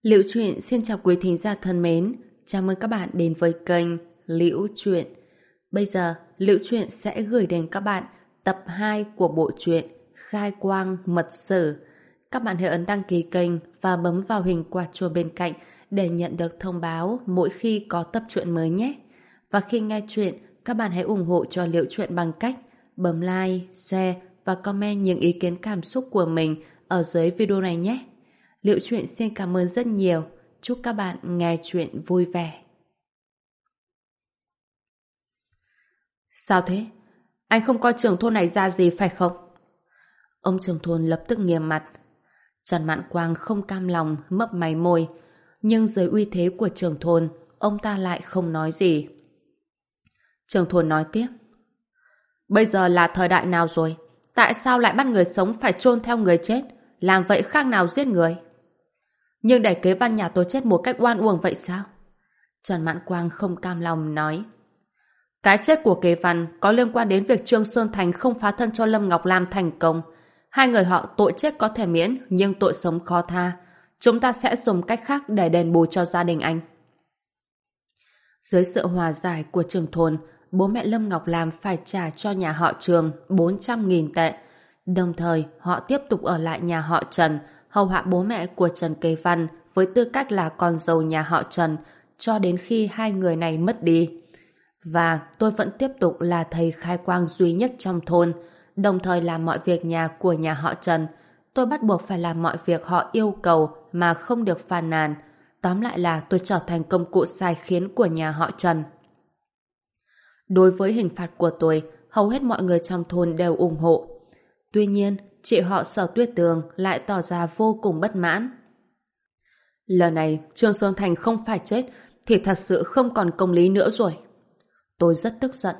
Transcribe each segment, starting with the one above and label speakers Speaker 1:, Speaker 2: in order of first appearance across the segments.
Speaker 1: Liễu Chuyện xin chào quý thính giả thân mến, chào mừng các bạn đến với kênh Liễu Chuyện. Bây giờ, Liễu Chuyện sẽ gửi đến các bạn tập 2 của bộ truyện Khai Quang Mật Sử. Các bạn hãy ấn đăng ký kênh và bấm vào hình quả chuông bên cạnh để nhận được thông báo mỗi khi có tập truyện mới nhé. Và khi nghe chuyện, các bạn hãy ủng hộ cho Liễu Chuyện bằng cách bấm like, share và comment những ý kiến cảm xúc của mình ở dưới video này nhé. Liễu Chuyện xin cảm ơn rất nhiều. Chúc các bạn nghe chuyện vui vẻ. Sao thế? Anh không coi trưởng thôn này ra gì phải không? Ông trưởng thôn lập tức nghiêm mặt. Trần Mạn Quang không cam lòng mấp máy môi, nhưng dưới uy thế của trưởng thôn, ông ta lại không nói gì. Trưởng thôn nói tiếp. Bây giờ là thời đại nào rồi? Tại sao lại bắt người sống phải chôn theo người chết? Làm vậy khác nào giết người? Nhưng để kế văn nhà tôi chết một cách oan uổng vậy sao? Trần Mạn Quang không cam lòng nói. Cái chết của kế văn có liên quan đến việc Trương Sơn Thành không phá thân cho Lâm Ngọc Lam thành công. Hai người họ tội chết có thể miễn, nhưng tội sống khó tha. Chúng ta sẽ dùng cách khác để đền bù cho gia đình anh. Dưới sự hòa giải của trưởng thôn, bố mẹ Lâm Ngọc Lam phải trả cho nhà họ Trương 400.000 tệ. Đồng thời, họ tiếp tục ở lại nhà họ Trần, hầu hạ bố mẹ của Trần Kế Văn với tư cách là con dâu nhà họ Trần cho đến khi hai người này mất đi. Và tôi vẫn tiếp tục là thầy khai quang duy nhất trong thôn, đồng thời làm mọi việc nhà của nhà họ Trần. Tôi bắt buộc phải làm mọi việc họ yêu cầu mà không được phàn nàn. Tóm lại là tôi trở thành công cụ sai khiến của nhà họ Trần. Đối với hình phạt của tôi, hầu hết mọi người trong thôn đều ủng hộ. Tuy nhiên, chị họ Sở Tuyết Tường lại tỏ ra vô cùng bất mãn. Lần này, Trương Sơn Thành không phải chết thì thật sự không còn công lý nữa rồi. Tôi rất tức giận.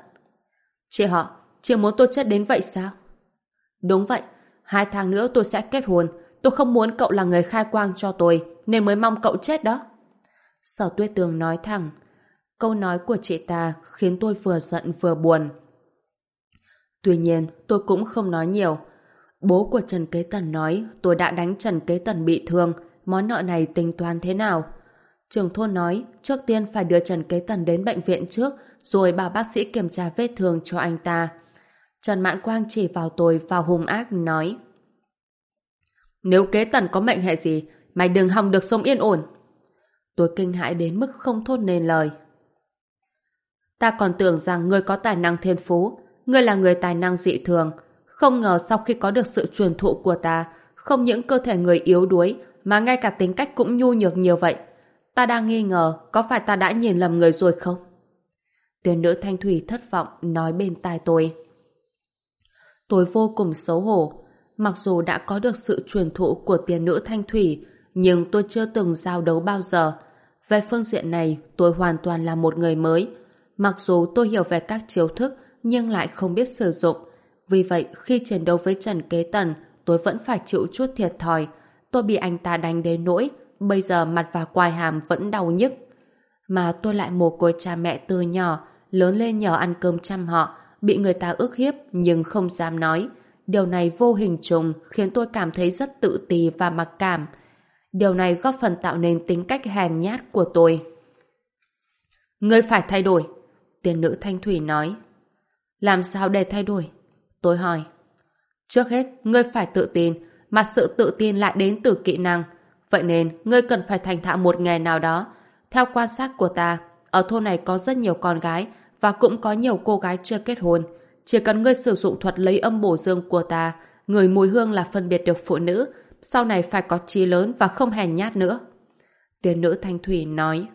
Speaker 1: Chị muốn tôi chết đến vậy sao? Đúng vậy, 2 tháng nữa tôi sẽ kết hôn. Tôi không muốn cậu là người khai quang cho tôi, nên mới mong cậu chết đó. Sở Tuyết Tường nói thẳng. Câu nói của chị ta khiến tôi vừa giận vừa buồn. Tuy nhiên, tôi cũng không nói nhiều. Bố của Trần Kế Tần nói tôi đã đánh Trần Kế Tần bị thương, món nợ này tính toán thế nào? Trưởng thôn nói trước tiên phải đưa Trần Kế Tần đến bệnh viện trước, rồi bảo bác sĩ kiểm tra vết thương cho anh ta. Trần Mạn Quang chỉ vào tôi và hung ác nói. Nếu Kế Tần có mệnh hệ gì, mày đừng hòng được sống yên ổn. Tôi kinh hãi đến mức không thốt nên lời. Ta còn tưởng rằng ngươi có tài năng thiên phú, ngươi là người tài năng dị thường. Không ngờ sau khi có được sự truyền thụ của ta, không những cơ thể người yếu đuối, mà ngay cả tính cách cũng nhu nhược nhiều vậy. Ta đang nghi ngờ có phải ta đã nhìn lầm người rồi không? Tiên nữ Thanh Thủy thất vọng nói bên tai tôi. Tôi vô cùng xấu hổ. Mặc dù đã có được sự truyền thụ của tiên nữ Thanh Thủy, nhưng tôi chưa từng giao đấu bao giờ. Về phương diện này, tôi hoàn toàn là một người mới. Mặc dù tôi hiểu về các chiêu thức, nhưng lại không biết sử dụng. Vì vậy, khi chiến đấu với Trần Kế Tần, tôi vẫn phải chịu chút thiệt thòi. Tôi bị anh ta đánh đến nỗi, bây giờ mặt và quai hàm vẫn đau nhức. Mà tôi lại mồ côi cha mẹ từ nhỏ, lớn lên nhờ ăn cơm chăm họ, bị người ta ức hiếp nhưng không dám nói. Điều này vô hình trùng khiến tôi cảm thấy rất tự ti và mặc cảm. Điều này góp phần tạo nên tính cách hèn nhát của tôi. Ngươi phải thay đổi, tiên nữ Thanh Thủy nói. Làm sao để thay đổi? Tôi hỏi. Trước hết, ngươi phải tự tin, mà sự tự tin lại đến từ kỹ năng. Vậy nên, ngươi cần phải thành thạo một nghề nào đó. Theo quan sát của ta, ở thôn này có rất nhiều con gái và cũng có nhiều cô gái chưa kết hôn. Chỉ cần ngươi sử dụng thuật lấy âm bổ dương của ta, người mùi hương là phân biệt được phụ nữ, sau này phải có trí lớn và không hèn nhát nữa. Tiên nữ Thanh Thủy nói.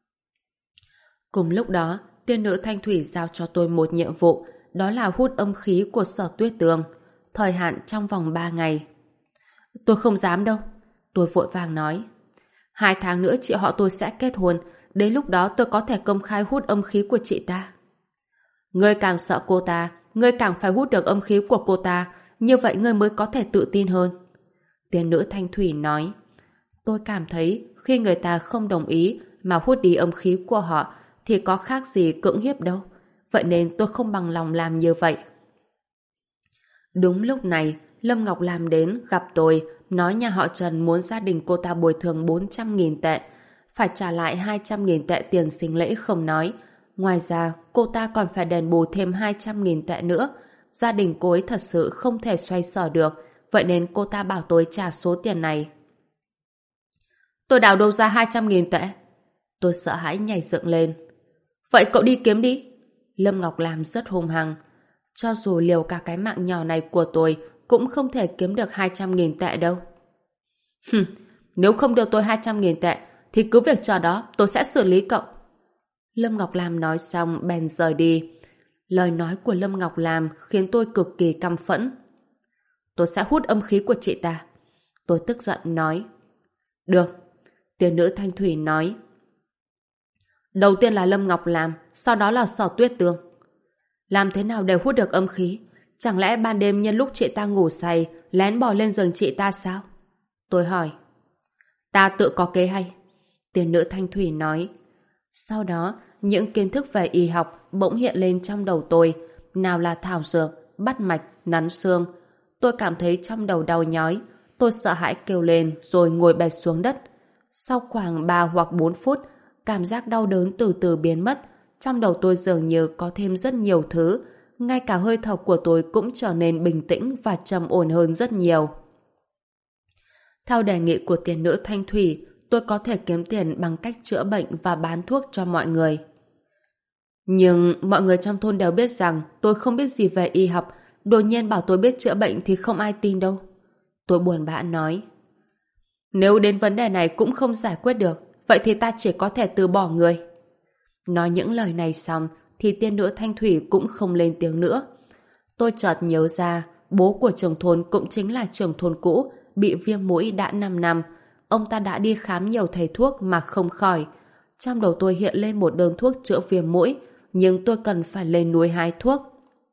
Speaker 1: Cùng lúc đó, tiên nữ Thanh Thủy giao cho tôi một nhiệm vụ, đó là hút âm khí của Sở Tuyết Tường, thời hạn trong vòng 3 ngày. Tôi không dám đâu, tôi vội vàng nói. 2 tháng nữa chị họ tôi sẽ kết hôn, đến lúc đó tôi có thể công khai hút âm khí của chị ta. Ngươi càng sợ cô ta, ngươi càng phải hút được âm khí của cô ta, như vậy ngươi mới có thể tự tin hơn. Tiên nữ Thanh Thủy nói. Tôi cảm thấy khi người ta không đồng ý mà hút đi âm khí của họ thì có khác gì cưỡng hiếp đâu. Vậy nên tôi không bằng lòng làm như vậy. Đúng lúc này, Lâm Ngọc Lam đến gặp tôi, nói nhà họ Trần muốn gia đình cô ta bồi thường 400.000 tệ, phải trả lại 200.000 tệ tiền sinh lễ không nói. Ngoài ra, cô ta còn phải đền bù thêm 200.000 tệ nữa. Gia đình cô ấy thật sự không thể xoay sở được, vậy nên cô ta bảo tôi trả số tiền này. Tôi đào đâu ra 200.000 tệ? Tôi sợ hãi nhảy dựng lên. Vậy cậu đi kiếm đi. Lâm Ngọc Lam rất hung hăng. Cho dù liều cả cái mạng nhỏ này của tôi cũng không thể kiếm được 200.000 tệ đâu. Nếu không đưa tôi 200.000 tệ thì cứ việc chờ đó, tôi sẽ xử lý cậu. Lâm Ngọc Lam nói xong bèn rời đi. Lời nói của Lâm Ngọc Lam khiến tôi cực kỳ căm phẫn. Tôi sẽ hút âm khí của chị ta. Tôi tức giận nói. Được. Tiên nữ Thanh Thủy nói. Đầu tiên là Lâm Ngọc Lam, sau đó là Sở Tuyết Tường. Làm thế nào để hút được âm khí? Chẳng lẽ ban đêm nhân lúc chị ta ngủ say lén bò lên giường chị ta sao? Tôi hỏi. Ta tự có kế hay. Tiên nữ Thanh Thủy nói. Sau đó, những kiến thức về y học bỗng hiện lên trong đầu tôi. Nào là thảo dược, bắt mạch, nắn xương. Tôi cảm thấy trong đầu đau nhói. Tôi sợ hãi kêu lên rồi ngồi bệt xuống đất. Sau khoảng 3 hoặc 4 phút, cảm giác đau đớn từ từ biến mất. Trong đầu tôi dường như có thêm rất nhiều thứ. Ngay cả hơi thở của tôi cũng trở nên bình tĩnh và trầm ổn hơn rất nhiều. Theo đề nghị của tiên nữ Thanh Thủy, tôi có thể kiếm tiền bằng cách chữa bệnh và bán thuốc cho mọi người. Nhưng mọi người trong thôn đều biết rằng tôi không biết gì về y học, đột nhiên bảo tôi biết chữa bệnh thì không ai tin đâu. Tôi buồn bã nói. Nếu đến vấn đề này cũng không giải quyết được, vậy thì ta chỉ có thể từ bỏ người. Nói những lời này xong thì tiên nữ Thanh Thủy cũng không lên tiếng nữa. Tôi chợt nhớ ra bố của trưởng thôn cũng chính là trưởng thôn cũ, bị viêm mũi đã 5 năm. Ông ta đã đi khám nhiều thầy thuốc mà không khỏi. Trong đầu tôi hiện lên một đơn thuốc chữa viêm mũi, nhưng tôi cần phải lên núi hái thuốc.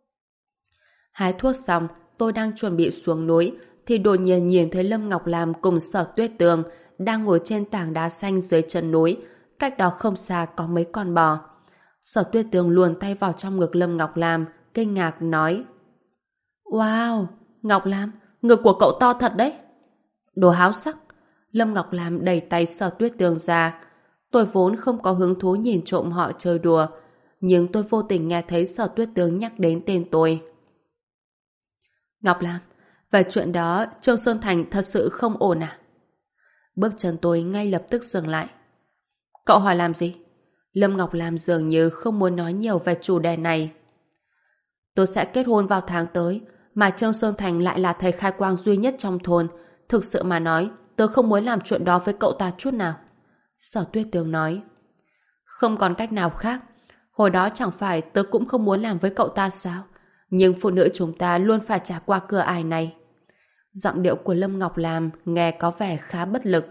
Speaker 1: Hái thuốc xong, tôi đang chuẩn bị xuống núi thì đột nhiên nhìn thấy Lâm Ngọc Lam cùng Sở Tuyết Tường đang ngồi trên tảng đá xanh dưới chân núi. Cách đó không xa có mấy con bò. Sở Tuyết Tường luồn tay vào trong ngực Lâm Ngọc Lam, kinh ngạc nói. Wow, Ngọc Lam, ngực của cậu to thật đấy. Đồ háo sắc. Lâm Ngọc Lam đẩy tay Sở Tuyết Tường ra. Tôi vốn không có hứng thú nhìn trộm họ chơi đùa, nhưng tôi vô tình nghe thấy Sở Tuyết Tường nhắc đến tên tôi. Ngọc Lam, về chuyện đó Trương Xuân Thành thật sự không ổn à? Bước chân tôi ngay lập tức dừng lại. Cậu hỏi làm gì? Lâm Ngọc Lam dường như không muốn nói nhiều về chủ đề này. Tôi sẽ kết hôn vào tháng tới, mà Trương Xuân Thành lại là thầy khai quang duy nhất trong thôn. Thực sự mà nói, tôi không muốn làm chuyện đó với cậu ta chút nào. Sở Tuyết Tường nói. Không còn cách nào khác. Hồi đó chẳng phải tớ cũng không muốn làm với cậu ta sao? Nhưng phụ nữ chúng ta luôn phải trải qua cửa ải này. Giọng điệu của Lâm Ngọc Lam nghe có vẻ khá bất lực.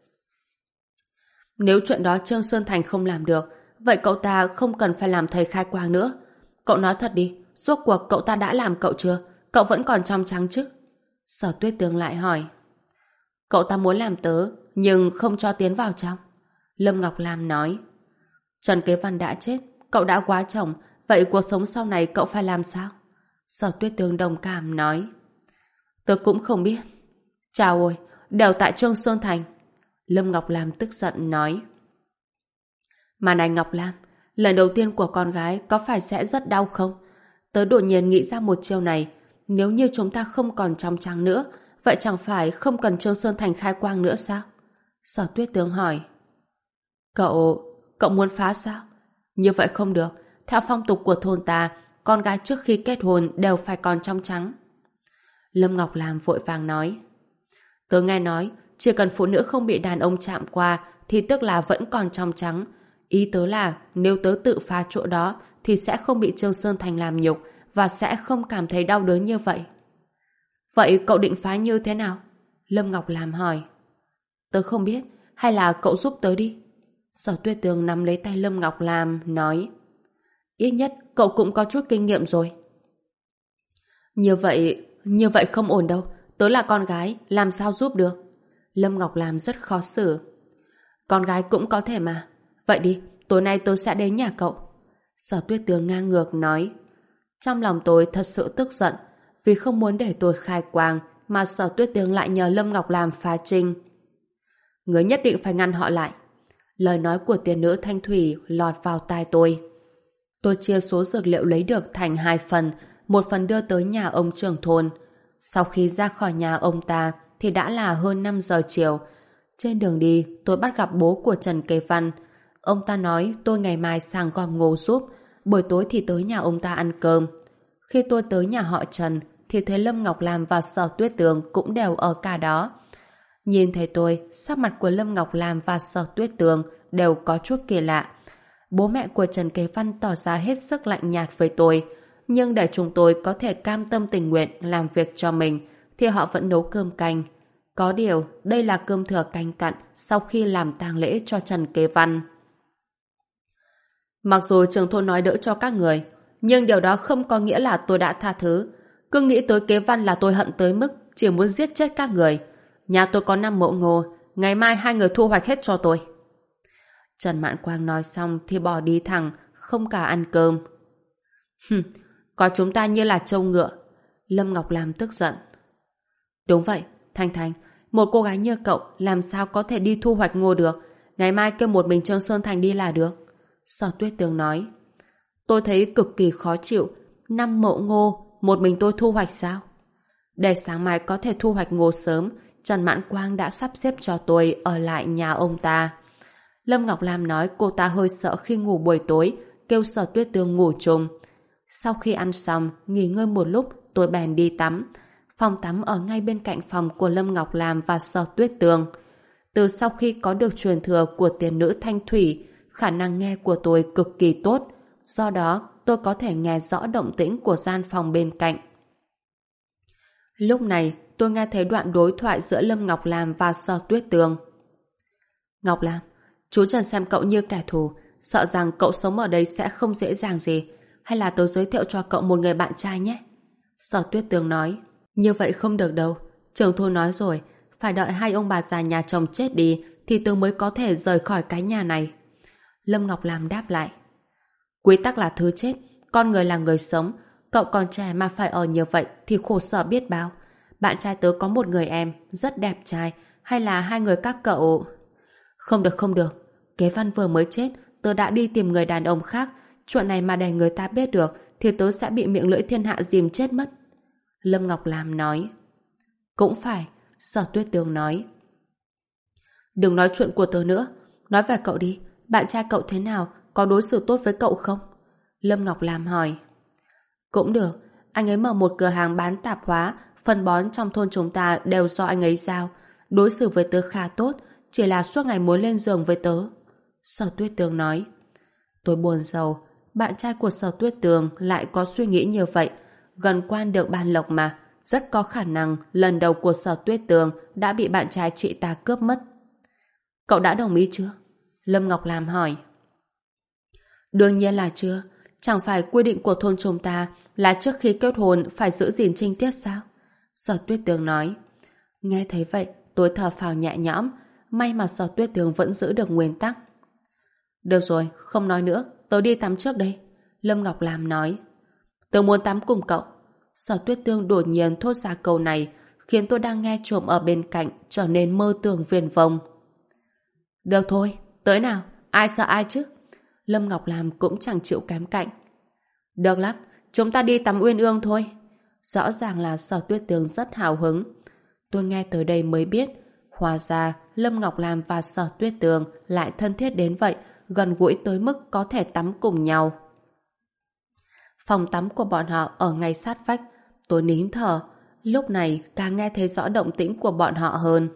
Speaker 1: Nếu chuyện đó Trương Sơn Thành không làm được, vậy cậu ta không cần phải làm thầy khai quang nữa. Cậu nói thật đi, rốt cuộc cậu ta đã làm cậu chưa? Cậu vẫn còn trong trắng chứ? Sở Tuyết Tường lại hỏi. Cậu ta muốn làm tớ, nhưng không cho tiến vào trong. Lâm Ngọc Lam nói. Trần Kế Văn đã chết, cậu đã quá chồng, vậy cuộc sống sau này cậu phải làm sao? Sở Tuyết Tường đồng cảm nói. Tớ cũng không biết. Chào ôi, đều tại Trương Xuân Thành. Lâm Ngọc Lam tức giận nói. Mà này Ngọc Lam, lần đầu tiên của con gái có phải sẽ rất đau không? Tớ đột nhiên nghĩ ra một chiêu này. Nếu như chúng ta không còn trong trắng nữa, vậy chẳng phải không cần Trương Xuân Thành khai quang nữa sao? Sở Tuyết Tường hỏi. Cậu muốn phá sao? Như vậy không được. Theo phong tục của thôn ta, con gái trước khi kết hôn đều phải còn trong trắng. Lâm Ngọc Lam vội vàng nói. Tớ nghe nói, chỉ cần phụ nữ không bị đàn ông chạm qua thì tức là vẫn còn trong trắng. Ý tớ là nếu tớ tự phá chỗ đó thì sẽ không bị Trương Sơn Thành làm nhục và sẽ không cảm thấy đau đớn như vậy. Vậy cậu định phá như thế nào? Lâm Ngọc Lam hỏi. Tớ không biết, hay là cậu giúp tớ đi? Sở Tuyết Tường nắm lấy tay Lâm Ngọc Lam nói. Ít nhất cậu cũng có chút kinh nghiệm rồi. Như vậy không ổn đâu. Tớ là con gái, làm sao giúp được? Lâm Ngọc Lam rất khó xử. Con gái cũng có thể mà. Vậy đi, tối nay tớ sẽ đến nhà cậu. Sở Tuyết Tường ngang ngược nói. Trong lòng tôi thật sự tức giận, vì không muốn để tôi khai quang mà Sở Tuyết Tường lại nhờ Lâm Ngọc Lam phá trinh. Người nhất định phải ngăn họ lại. Lời nói của tiền nữ Thanh Thủy lọt vào tai tôi. Tôi chia số dược liệu lấy được thành 2 phần, một phần đưa tới nhà ông trưởng thôn. Sau khi ra khỏi nhà ông ta thì đã là hơn 5 giờ chiều. Trên đường đi, tôi bắt gặp bố của Trần Kế Văn. Ông ta nói tôi ngày mai sang gom ngô giúp, buổi tối thì tới nhà ông ta ăn cơm. Khi tôi tới nhà họ Trần thì thấy Lâm Ngọc Lam và Sở Tuyết Tường cũng đều ở cả đó. Nhìn thấy tôi, sắc mặt của Lâm Ngọc Lam và Sở Tuyết Tường đều có chút kỳ lạ. Bố mẹ của Trần Kế Văn tỏ ra hết sức lạnh nhạt với tôi, nhưng để chúng tôi có thể cam tâm tình nguyện làm việc cho mình thì họ vẫn nấu cơm canh. Có điều, đây là cơm thừa canh cặn sau khi làm tang lễ cho Trần Kế Văn. Mặc dù trưởng thôn nói đỡ cho các người, nhưng điều đó không có nghĩa là tôi đã tha thứ. Cứ nghĩ tới Kế Văn là tôi hận tới mức chỉ muốn giết chết các người. Nhà tôi có 5 mẫu ngô, ngày mai 2 người thu hoạch hết cho tôi. Trần Mạn Quang nói xong thì bỏ đi thẳng, không cả ăn cơm. Có chúng ta như là trâu ngựa. Lâm Ngọc Lam tức giận. Đúng vậy, Thanh Thanh, một cô gái như cậu làm sao có thể đi thu hoạch ngô được. Ngày mai kêu một mình Trương Sơn Thành đi là được. Sở Tuyết Tường nói. Tôi thấy cực kỳ khó chịu. 5 mẫu ngô, một mình tôi thu hoạch sao? Để sáng mai có thể thu hoạch ngô sớm, Trần Mạn Quang đã sắp xếp cho tôi ở lại nhà ông ta. Lâm Ngọc Lam nói cô ta hơi sợ khi ngủ buổi tối, kêu Sở Tuyết Tường ngủ chung. Sau khi ăn xong, nghỉ ngơi một lúc, tôi bèn đi tắm. Phòng tắm ở ngay bên cạnh phòng của Lâm Ngọc Lam và Sở Tuyết Tường. Từ sau khi có được truyền thừa của tiền nữ Thanh Thủy, khả năng nghe của tôi cực kỳ tốt. Do đó, tôi có thể nghe rõ động tĩnh của gian phòng bên cạnh. Lúc này, tôi nghe thấy đoạn đối thoại giữa Lâm Ngọc Lam và Sở Tuyết Tường. Ngọc Lam, chú Trần xem cậu như kẻ thù, sợ rằng cậu sống ở đây sẽ không dễ dàng gì. Hay là tôi giới thiệu cho cậu một người bạn trai nhé? Sở Tuyết Tường nói. Như vậy không được đâu. Trưởng thôn nói rồi, phải đợi 2 ông bà già nhà chồng chết đi thì Tường mới có thể rời khỏi cái nhà này. Lâm Ngọc Lam đáp lại. Quy tắc là thứ chết, con người là người sống. Cậu còn trẻ mà phải ở như vậy thì khổ sở biết bao. Bạn trai tớ có một người em rất đẹp trai, hay là 2 người các cậu... Không được, không được. Kế Văn vừa mới chết, tớ đã đi tìm người đàn ông khác. Chuyện này mà để người ta biết được thì tớ sẽ bị miệng lưỡi thiên hạ dìm chết mất. Lâm Ngọc Lam nói. Cũng phải, Sở Tuyết Tường nói. Đừng nói chuyện của tớ nữa. Nói về cậu đi. Bạn trai cậu thế nào? Có đối xử tốt với cậu không? Lâm Ngọc Lam hỏi. Cũng được. Anh ấy mở một cửa hàng bán tạp hóa, phân bón trong thôn chúng ta đều do anh ấy giao. Đối xử với tớ khá tốt, chỉ là suốt ngày muốn lên giường với tớ. Sở Tuyết Tường nói. Tôi buồn rầu. Bạn trai của Sở Tuyết Tường lại có suy nghĩ như vậy. Gần quan được ban lộc mà. Rất có khả năng lần đầu của Sở Tuyết Tường đã bị bạn trai chị ta cướp mất. Cậu đã đồng ý chưa? Lâm Ngọc Lam hỏi. Đương nhiên là chưa. Chẳng phải quy định của thôn chúng ta là trước khi kết hôn phải giữ gìn trinh tiết sao? Sở Tuyết Tường nói. Nghe thấy vậy, tôi thở phào nhẹ nhõm. May mà Sở Tuyết Tường vẫn giữ được nguyên tắc. Được rồi, không nói nữa. Tớ đi tắm trước đây. Lâm Ngọc Lam nói. Tớ muốn tắm cùng cậu. Sở Tuyết Tường đột nhiên thốt ra câu này khiến tôi đang nghe trộm ở bên cạnh trở nên mơ tưởng viển vông. Được thôi, tới nào. Ai sợ ai chứ? Lâm Ngọc Lam cũng chẳng chịu kém cạnh. Được lắm, chúng ta đi tắm uyên ương thôi. Rõ ràng là Sở Tuyết Tường rất hào hứng. Tôi nghe tới đây mới biết, hóa ra Lâm Ngọc Lam và Sở Tuyết Tường lại thân thiết đến vậy, gần gũi tới mức có thể tắm cùng nhau. Phòng tắm của bọn họ ở ngay sát vách. Tôi nín thở, lúc này càng nghe thấy rõ động tĩnh của bọn họ hơn.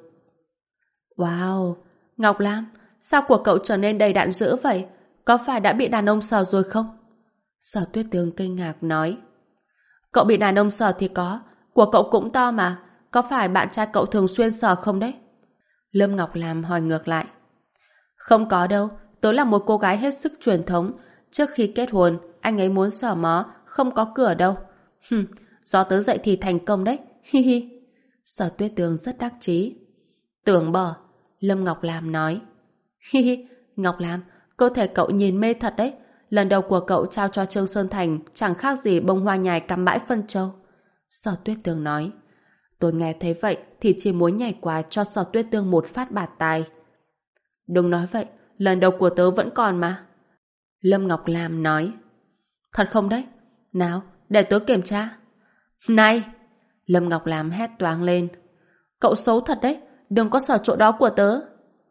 Speaker 1: Wow, Ngọc Lam, sao của cậu trở nên đầy đặn dữ vậy? Có phải đã bị đàn ông sờ rồi không? Sở Tuyết Tường kinh ngạc nói. Cậu bị đàn ông sờ thì có, của cậu cũng to mà. Có phải bạn trai cậu thường xuyên sờ không đấy? Lâm Ngọc Lam hỏi ngược lại. Không có đâu, tớ là một cô gái hết sức truyền thống. Trước khi kết hôn, anh ấy muốn sờ mó, không có cửa đâu. Do tớ dậy thì thành công đấy. Hi hi. Sở Tuyết Tường rất đắc chí. Tưởng bở, Lâm Ngọc Lam nói. Hi hi, Ngọc Lam, cơ thể cậu nhìn mê thật đấy. Lần đầu của cậu trao cho Trương Sơn Thành chẳng khác gì bông hoa nhài cắm bãi phân châu. Sở Tuyết Tường nói. Tôi nghe thấy vậy thì chỉ muốn nhảy qua cho Sở Tuyết Tương một phát bạt tai. Đừng nói vậy, lần đầu của tớ vẫn còn mà. Lâm Ngọc Lam nói. Thật không đấy? Nào, để tớ kiểm tra. Này! Lâm Ngọc Lam hét toáng lên. Cậu xấu thật đấy, đừng có sờ chỗ đó của tớ.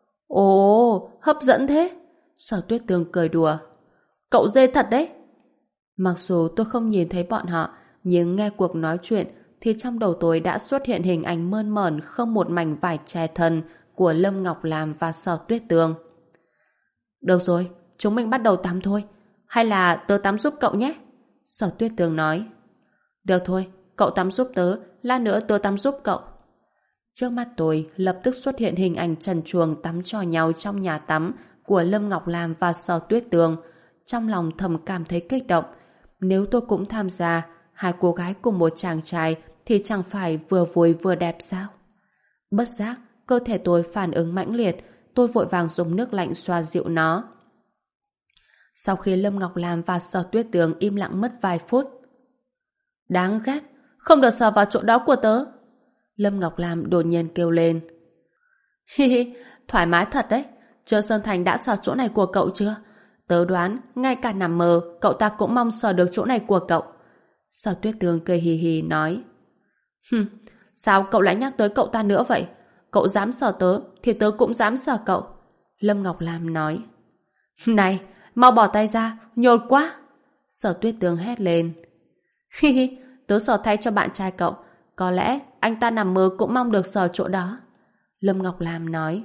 Speaker 1: Ồ, hấp dẫn thế. Sở Tuyết Tương cười đùa. Cậu dê thật đấy. Mặc dù tôi không nhìn thấy bọn họ, nhưng nghe cuộc nói chuyện thì trong đầu tôi đã xuất hiện hình ảnh mơn mởn không một mảnh vải che thân của Lâm Ngọc Lam và Sở Tuyết Tương. Được rồi, chúng mình bắt đầu tắm thôi. Hay là tớ tắm giúp cậu nhé? Sở Tuyết Tương nói. Được thôi, cậu tắm giúp tớ, lát nữa tớ tắm giúp cậu. Trước mắt tôi lập tức xuất hiện hình ảnh trần truồng tắm cho nhau trong nhà tắm của Lâm Ngọc Lam và Sở Tuyết Tương. Trong lòng thầm cảm thấy kích động. Nếu tôi cũng tham gia, hai cô gái cùng một chàng trai thì chẳng phải vừa vui vừa đẹp sao? Bất giác, cơ thể tôi phản ứng mãnh liệt, tôi vội vàng dùng nước lạnh xoa dịu nó. Sau khi Lâm Ngọc Lam và Sở Tuyết Tương im lặng mất vài phút. Đáng ghét, không được sờ vào chỗ đó của tớ. Lâm Ngọc Lam đột nhiên kêu lên. Hi hi, thoải mái thật đấy. Trương Sơn Thành đã sờ chỗ này của cậu chưa? Tớ đoán, ngay cả nằm mơ, cậu ta cũng mong sờ được chỗ này của cậu. Sở Tuyết Tương cười hì hì nói. Sao cậu lại nhắc tới cậu ta nữa vậy? Cậu dám sờ tớ, thì tớ cũng dám sờ cậu. Lâm Ngọc Lam nói. Này, mau bỏ tay ra, nhột quá. Sở Tuyết Tương hét lên. Hi hi, tớ sờ thay cho bạn trai cậu. Có lẽ anh ta nằm mơ cũng mong được sờ chỗ đó. Lâm Ngọc Lam nói.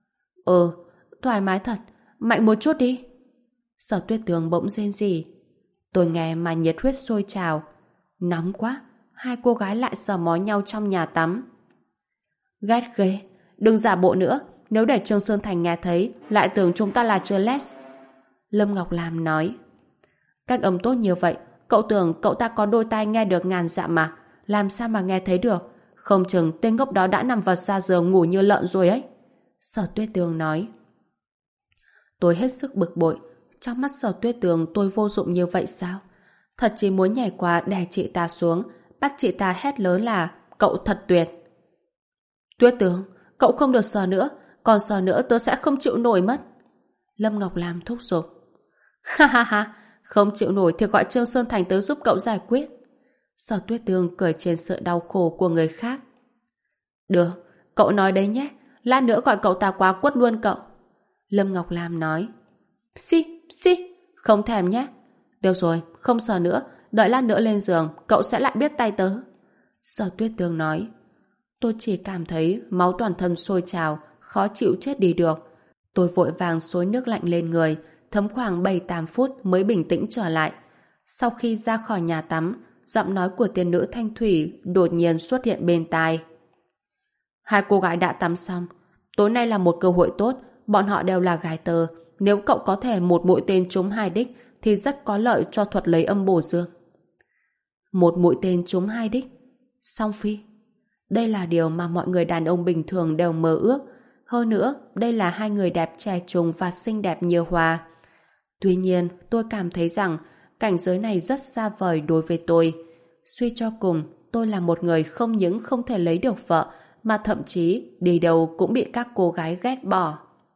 Speaker 1: Thoải mái thật, mạnh một chút đi. Sở Tuyết Tương bỗng rên rỉ. Tôi nghe mà nhiệt huyết sôi trào. Nóng quá, hai cô gái lại sờ mó nhau trong nhà tắm. Ghét ghê, đừng giả bộ nữa, nếu để Trương Sơn Thành nghe thấy, lại tưởng chúng ta là chưa les. Lâm Ngọc Lam nói. Cách âm tốt như vậy, cậu tưởng cậu ta có đôi tai nghe được ngàn dặm mà, làm sao mà nghe thấy được? Không chừng tên ngốc đó đã nằm vật ra giường ngủ như lợn rồi ấy. Sở Tuyết Tương nói. Tôi hết sức bực bội. Trong mắt Sở Tuyết Tương tôi vô dụng như vậy sao? Thật chỉ muốn nhảy qua đè chị ta xuống, bắt chị ta hét lớn là cậu thật tuyệt. Tuyết Tương, cậu không được sờ nữa, còn sờ nữa tớ sẽ không chịu nổi mất. Lâm Ngọc Lam thúc giục. Ha ha ha, không chịu nổi thì gọi Trương Sơn Thành tới giúp cậu giải quyết. Sở Tuyết Tương cười trên sự đau khổ của người khác. Được, cậu nói đấy nhé, lát nữa gọi cậu ta qua quất luôn cậu. Lâm Ngọc Lam nói. Xí, không thèm nhé. Được rồi, không sờ nữa, đợi lát nữa lên giường, cậu sẽ lại biết tay tớ. Sở Tuyết Tương nói. Tôi chỉ cảm thấy máu toàn thân sôi trào, khó chịu chết đi được. Tôi vội vàng xối nước lạnh lên người, thấm khoảng 7-8 phút mới bình tĩnh trở lại. Sau khi ra khỏi nhà tắm, giọng nói của tiên nữ Thanh Thủy đột nhiên xuất hiện bên tai. Hai cô gái đã tắm xong. Tối nay là một cơ hội tốt, bọn họ đều là gái tơ. Nếu cậu có thể một mũi tên trúng hai đích thì rất có lợi cho thuật lấy âm bổ dương. Một mũi tên trúng hai đích? Song phi? Đây là điều mà mọi người đàn ông bình thường đều mơ ước. Hơn nữa, đây là hai người đẹp trẻ trung và xinh đẹp như hoa. Tuy nhiên, tôi cảm thấy rằng cảnh giới này rất xa vời đối với tôi. Suy cho cùng, tôi là một người không những không thể lấy được vợ, mà thậm chí đi đâu cũng bị các cô gái ghét bỏ.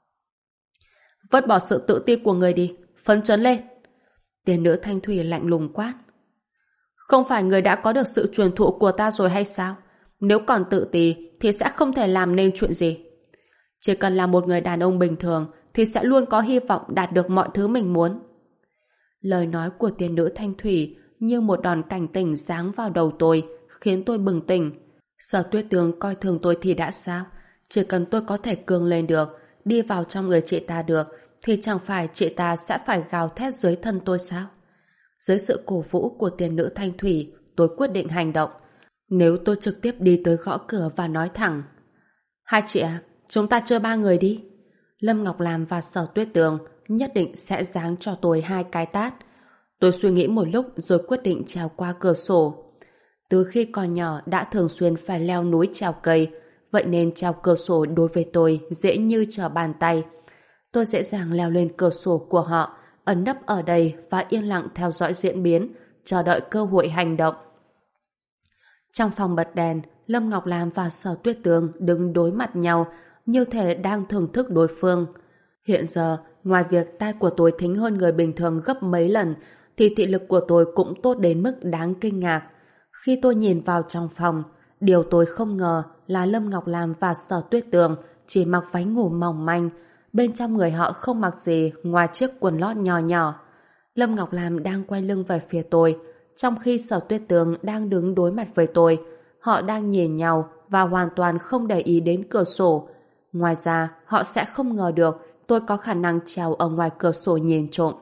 Speaker 1: Vứt bỏ sự tự ti của người đi, phấn chấn lên. Tiên nữ Thanh Thủy lạnh lùng quát. Không phải người đã có được sự truyền thụ của ta rồi hay sao? Nếu còn tự ti thì sẽ không thể làm nên chuyện gì. Chỉ cần là một người đàn ông bình thường thì sẽ luôn có hy vọng đạt được mọi thứ mình muốn. Lời nói của tiên nữ Thanh Thủy như một đòn cảnh tỉnh giáng vào đầu tôi, khiến tôi bừng tỉnh. Sở Tuyết Tương coi thường tôi thì đã sao? Chỉ cần tôi có thể cường lên được, đi vào trong người chị ta được, thì chẳng phải chị ta sẽ phải gào thét dưới thân tôi sao? Dưới sự cổ vũ của tiên nữ Thanh Thủy, tôi quyết định hành động. Nếu tôi trực tiếp đi tới gõ cửa và nói thẳng. Hai chị à, chúng ta chơi 3 người đi. Lâm Ngọc Lam và Sở Tuyết Tương nhất định sẽ giáng cho tôi 2 cái tát. Tôi suy nghĩ một lúc rồi quyết định trèo qua cửa sổ. Từ khi còn nhỏ đã thường xuyên phải leo núi trèo cây, vậy nên trèo cửa sổ đối với tôi dễ như trở bàn tay. Tôi dễ dàng leo lên cửa sổ của họ, ẩn nấp ở đây và yên lặng theo dõi diễn biến, chờ đợi cơ hội hành động. Trong phòng bật đèn, Lâm Ngọc Lam và Sở Tuyết Tường đứng đối mặt nhau, như thể đang thưởng thức đối phương. Hiện giờ, ngoài việc tai của tôi thính hơn người bình thường gấp mấy lần, thì thị lực của tôi cũng tốt đến mức đáng kinh ngạc. Khi tôi nhìn vào trong phòng, điều tôi không ngờ là Lâm Ngọc Lam và Sở Tuyết Tường chỉ mặc váy ngủ mỏng manh, bên trong người họ không mặc gì ngoài chiếc quần lót nhỏ nhỏ. Lâm Ngọc Lam đang quay lưng về phía tôi, trong khi Sở Tuyết Tường đang đứng đối mặt với tôi. Họ đang nhìn nhau và hoàn toàn không để ý đến cửa sổ. Ngoài ra, họ sẽ không ngờ được tôi có khả năng trèo ở ngoài cửa sổ nhìn trộm.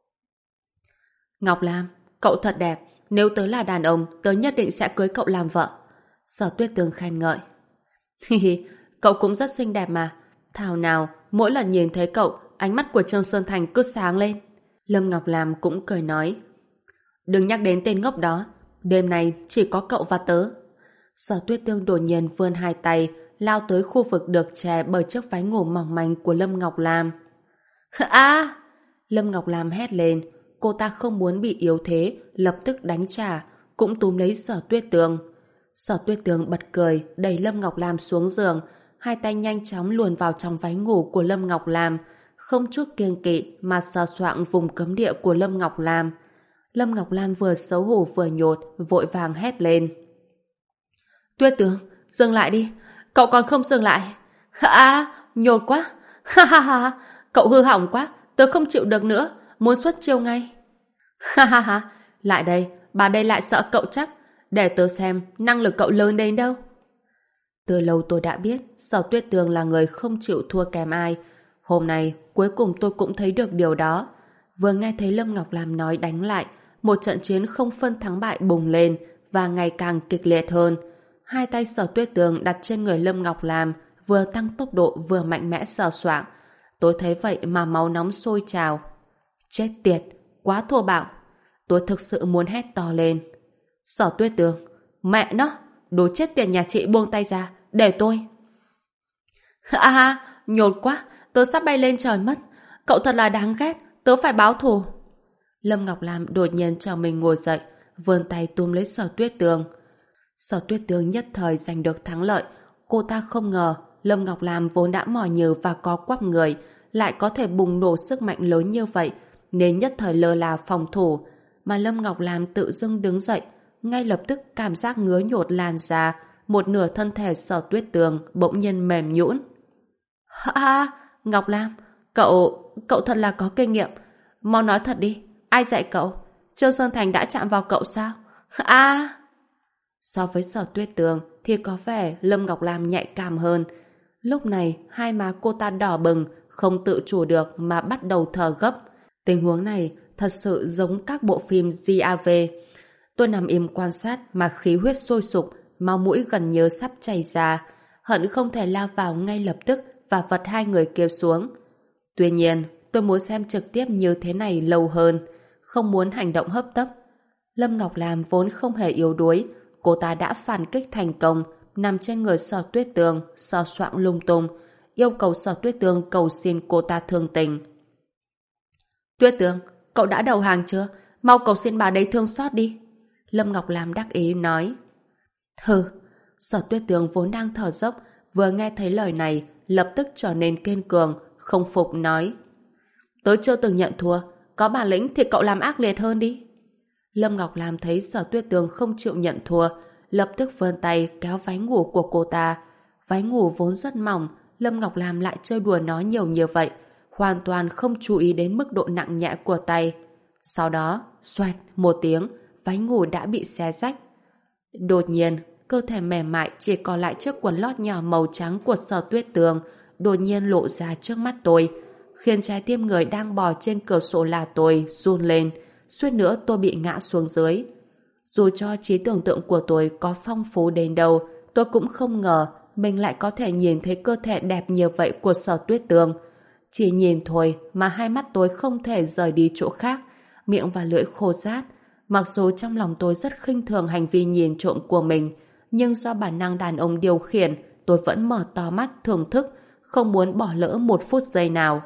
Speaker 1: Ngọc Lam, cậu thật đẹp. Nếu tớ là đàn ông, tớ nhất định sẽ cưới cậu làm vợ. Sở Tuyết Tường khen ngợi. Hi hi, cậu cũng rất xinh đẹp mà. Thảo nào, mỗi lần nhìn thấy cậu, ánh mắt của Trương Xuân Thành cứ sáng lên. Lâm Ngọc Lam cũng cười nói. Đừng nhắc đến tên ngốc đó. Đêm nay chỉ có cậu và tớ. Sở Tuyết Tường đột nhiên vươn hai tay, lao tới khu vực được che bởi chiếc váy ngủ mỏng manh của Lâm Ngọc Lam. À! Lâm Ngọc Lam hét lên. Cô ta không muốn bị yếu thế, lập tức đánh trả, cũng túm lấy Sở Tuyết Tường. Sở Tuyết Tường bật cười, đẩy Lâm Ngọc Lam xuống giường, hai tay nhanh chóng luồn vào trong váy ngủ của Lâm Ngọc Lam, không chút kiêng kỵ mà sờ soạng vùng cấm địa của Lâm Ngọc Lam. Lâm Ngọc Lam vừa xấu hổ vừa nhột, vội vàng hét lên. Tuyết Tường, dừng lại đi, cậu còn không dừng lại. À, nhột quá. Ha ha ha, cậu hư hỏng quá, tớ không chịu được nữa, muốn xuất chiêu ngay. Ha ha ha, lại đây, bà đây lại sợ cậu chắc, để tớ xem năng lực cậu lớn đến đâu. Từ lâu tôi đã biết Sở Tuyết Tường là người không chịu thua kém ai. Hôm nay cuối cùng tôi cũng thấy được điều đó. Vừa nghe thấy Lâm Ngọc Lam nói đánh lại, một trận chiến không phân thắng bại bùng lên và ngày càng kịch liệt hơn. Hai tay Sở Tuyết Tường đặt trên người Lâm Ngọc Lam, vừa tăng tốc độ vừa mạnh mẽ sờ soạng. Tôi thấy vậy mà máu nóng sôi trào. Chết tiệt, quá thô bạo. Tôi thực sự muốn hét to lên. Sở Tuyết Tường, mẹ nó, đồ chết tiệt nhà chị buông tay ra, để tôi. À ha, nhột quá, tớ sắp bay lên trời mất. Cậu thật là đáng ghét, tớ phải báo thù. Lâm Ngọc Lam đột nhiên chờ mình ngồi dậy, vươn tay túm lấy Sở Tuyết Tường. Sở Tuyết Tường nhất thời giành được thắng lợi. Cô ta không ngờ Lâm Ngọc Lam vốn đã mỏi nhừ và có quắp người, lại có thể bùng nổ sức mạnh lớn như vậy, nên nhất thời lơ là phòng thủ. Mà Lâm Ngọc Lam tự dưng đứng dậy, ngay lập tức cảm giác ngứa nhột lan ra, một nửa thân thể Sở Tuyết Tường bỗng nhiên mềm nhũn. À, Ngọc Lam, cậu thật là có kinh nghiệm. Mau nói thật đi, ai dạy cậu? Trương Sơn Thành đã chạm vào cậu sao? À! So với Sở Tuyết Tường thì có vẻ Lâm Ngọc Lam nhạy cảm hơn. Lúc này hai má cô ta đỏ bừng, không tự chủ được mà bắt đầu thở gấp. Tình huống này thật sự giống các bộ phim GAV. Tôi nằm im quan sát mà khí huyết sôi sục, máu mũi gần như sắp chảy ra, hận không thể lao vào ngay lập tức và vật hai người kia xuống. Tuy nhiên, tôi muốn xem trực tiếp như thế này lâu hơn, không muốn hành động hấp tấp. Lâm Ngọc Lam vốn không hề yếu đuối, cô ta đã phản kích thành công, nằm trên người Sở Tuyết Tường, sờ soạng lung tung, yêu cầu Sở Tuyết Tường cầu xin cô ta thương tình. Tuyết Tường, cậu đã đầu hàng chưa? Mau cầu xin bà đấy thương xót đi. Lâm Ngọc Lam đắc ý nói. Hừ, Sở Tuyết Tường vốn đang thở dốc, vừa nghe thấy lời này, lập tức trở nên kiên cường, không phục nói. Tớ chưa từng nhận thua, có bản lĩnh thì cậu làm ác liệt hơn đi. Lâm Ngọc Lam thấy Sở Tuyết Tường không chịu nhận thua, lập tức vươn tay kéo váy ngủ của cô ta. Váy ngủ vốn rất mỏng, Lâm Ngọc Lam lại chơi đùa nó nhiều như vậy, hoàn toàn không chú ý đến mức độ nặng nhẹ của tay. Sau đó, xoẹt một tiếng, váy ngủ đã bị xé rách. Đột nhiên, cơ thể mềm mại chỉ còn lại chiếc quần lót nhỏ màu trắng của Sở Tuyết Tường đột nhiên lộ ra trước mắt tôi, khiến trái tim người đang bò trên cửa sổ là tôi run lên, suýt nữa tôi bị ngã xuống dưới. Dù cho trí tưởng tượng của tôi có phong phú đến đâu, tôi cũng không ngờ mình lại có thể nhìn thấy cơ thể đẹp như vậy của Sở Tuyết Tường. Chỉ nhìn thôi mà hai mắt tôi không thể rời đi chỗ khác, miệng và lưỡi khô rát. Mặc dù trong lòng tôi rất khinh thường hành vi nhìn trộm của mình, nhưng do bản năng đàn ông điều khiển, tôi vẫn mở to mắt thưởng thức, không muốn bỏ lỡ một phút giây nào.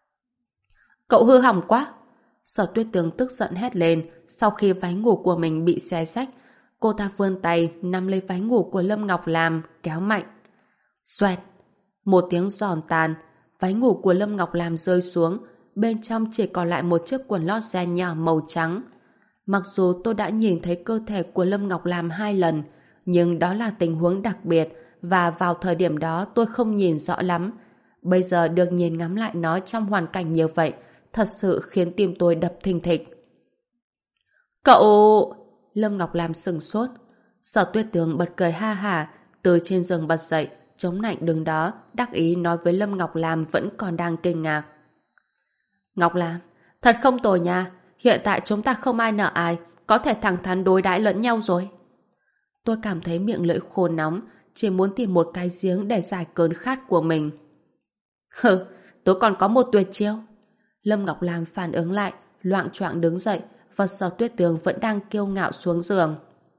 Speaker 1: Cậu hư hỏng quá! Sở Tuyết Tường tức giận hét lên sau khi váy ngủ của mình bị xé rách. Cô ta vươn tay nắm lấy váy ngủ của Lâm Ngọc Lam, kéo mạnh. Xoẹt! Một tiếng giòn tàn, váy ngủ của Lâm Ngọc Lam rơi xuống, bên trong chỉ còn lại một chiếc quần lót ren nhỏ màu trắng. Mặc dù tôi đã nhìn thấy cơ thể của Lâm Ngọc Lam 2 lần, nhưng đó là tình huống đặc biệt và vào thời điểm đó tôi không nhìn rõ lắm. Bây giờ được nhìn ngắm lại nó trong hoàn cảnh như vậy, thật sự khiến tim tôi đập thình thịch. Cậu... Lâm Ngọc Lam sừng sốt. Sở Tuyết Tường bật cười ha hả, từ trên giường bật dậy, chống nạnh đứng đó, đắc ý nói với Lâm Ngọc Lam vẫn còn đang kinh ngạc. Ngọc Lam, thật không tồi nha, hiện tại chúng ta không ai nợ ai, có thể thẳng thắn đối đãi lẫn nhau rồi. Tôi cảm thấy miệng lưỡi khô nóng, chỉ muốn tìm một cái giếng để giải cơn khát của mình. Hừ, tôi còn có một tuyệt chiêu. Lâm Ngọc Lam phản ứng lại, loạng choạng đứng dậy, và Sở Tuyết Tường vẫn đang kiêu ngạo xuống giường.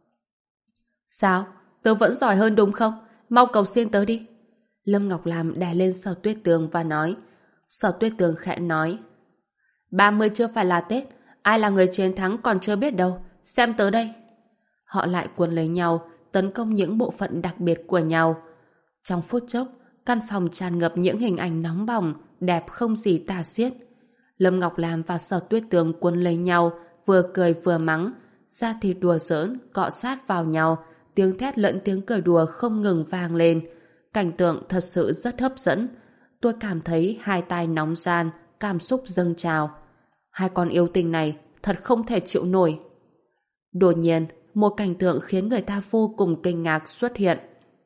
Speaker 1: Sao? Tớ vẫn giỏi hơn đúng không? Mau cầu xin tớ đi. Lâm Ngọc Lam đè lên Sở Tuyết Tường và nói. Sở Tuyết Tường khẽ nói. 30 chưa phải là Tết, ai là người chiến thắng còn chưa biết đâu, xem tớ đây. Họ lại quấn lấy nhau, tấn công những bộ phận đặc biệt của nhau. Trong phút chốc, căn phòng tràn ngập những hình ảnh nóng bỏng, đẹp không gì tả xiết. Lâm Ngọc Lam và Sở Tuyết Tường quấn lấy nhau, vừa cười vừa mắng, da thịt đùa giỡn, cọ sát vào nhau, tiếng thét lẫn tiếng cười đùa không ngừng vang lên. Cảnh tượng thật sự rất hấp dẫn. Tôi cảm thấy hai tai nóng ran, cảm xúc dâng trào. Hai con yêu tình này thật không thể chịu nổi. Đột nhiên, một cảnh tượng khiến người ta vô cùng kinh ngạc xuất hiện.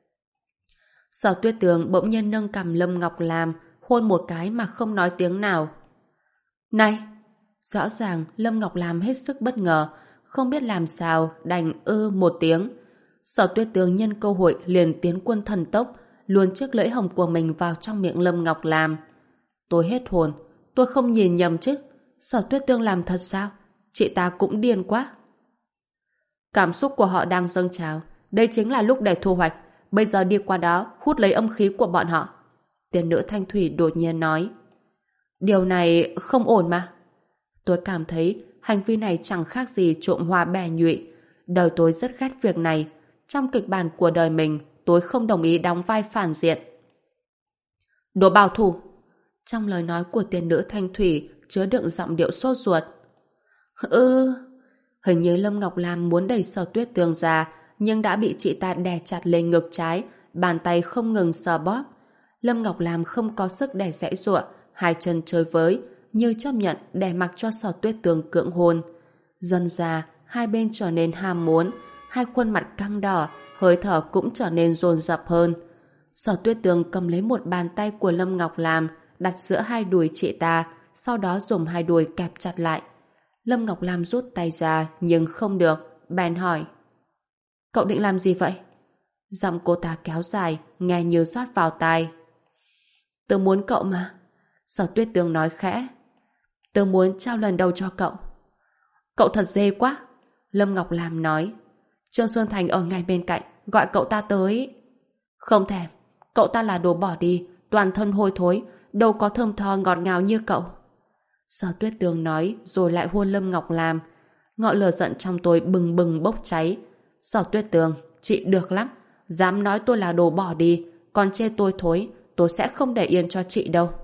Speaker 1: Sở Tuyết Tường bỗng nhiên nâng cằm Lâm Ngọc Lam, hôn một cái mà không nói tiếng nào. Này! Rõ ràng Lâm Ngọc Lam hết sức bất ngờ, không biết làm sao đành một tiếng. Sở Tuyết Tường nhân cơ hội liền tiến quân thần tốc, luồn chiếc lưỡi hồng của mình vào trong miệng Lâm Ngọc Lam. Tôi hết hồn, tôi không nhìn nhầm chứ. Sở Tuyết Tường làm thật sao? Chị ta cũng điên quá. Cảm xúc của họ đang dâng trào, đây chính là lúc để thu hoạch. Bây giờ đi qua đó hút lấy âm khí của bọn họ. Tiên nữ Thanh Thủy đột nhiên nói. Điều này không ổn mà. Tôi cảm thấy hành vi này chẳng khác gì trộm hoa bẻ nhụy. Đời tôi rất ghét việc này. Trong kịch bản của đời mình, tôi không đồng ý đóng vai phản diện. Đồ bảo thủ! Trong lời nói của tiên nữ Thanh Thủy chứa đựng giọng điệu sốt ruột. Hình như Lâm Ngọc Lam muốn đẩy Sở Tuyết Tường ra, nhưng đã bị chị ta đè chặt lên ngực trái, bàn tay không ngừng sờ bóp. Lâm Ngọc Lam không có sức để giãy giụa, hai chân chơi với, như chấp nhận để mặc cho Sở Tuyết Tường cưỡng hôn. Dần ra, hai bên trở nên ham muốn, hai khuôn mặt căng đỏ, hơi thở cũng trở nên dồn dập hơn. Sở Tuyết Tường cầm lấy một bàn tay của Lâm Ngọc Lam, đặt giữa hai đùi chị ta, sau đó dùng hai đùi kẹp chặt lại. Lâm Ngọc Lam rút tay ra, nhưng không được, bèn hỏi. Cậu định làm gì vậy? Giọng cô ta kéo dài, nghe như rót vào tai. Tớ muốn cậu mà. Sở Tuyết Tường nói khẽ. Tớ muốn trao lần đầu cho cậu. Cậu thật dê quá. Lâm Ngọc Lam nói. Trương Xuân Thành ở ngay bên cạnh, gọi cậu ta tới. Không thèm, cậu ta là đồ bỏ đi, toàn thân hôi thối, đâu có thơm tho ngọt ngào như cậu. Sở Tuyết Tường nói rồi lại hôn Lâm Ngọc Lam. Ngọn lửa giận trong tôi bừng bừng bốc cháy. Sở Tuyết Tường, chị được lắm. Dám nói tôi là đồ bỏ đi, còn chê tôi thối, tôi sẽ không để yên cho chị đâu.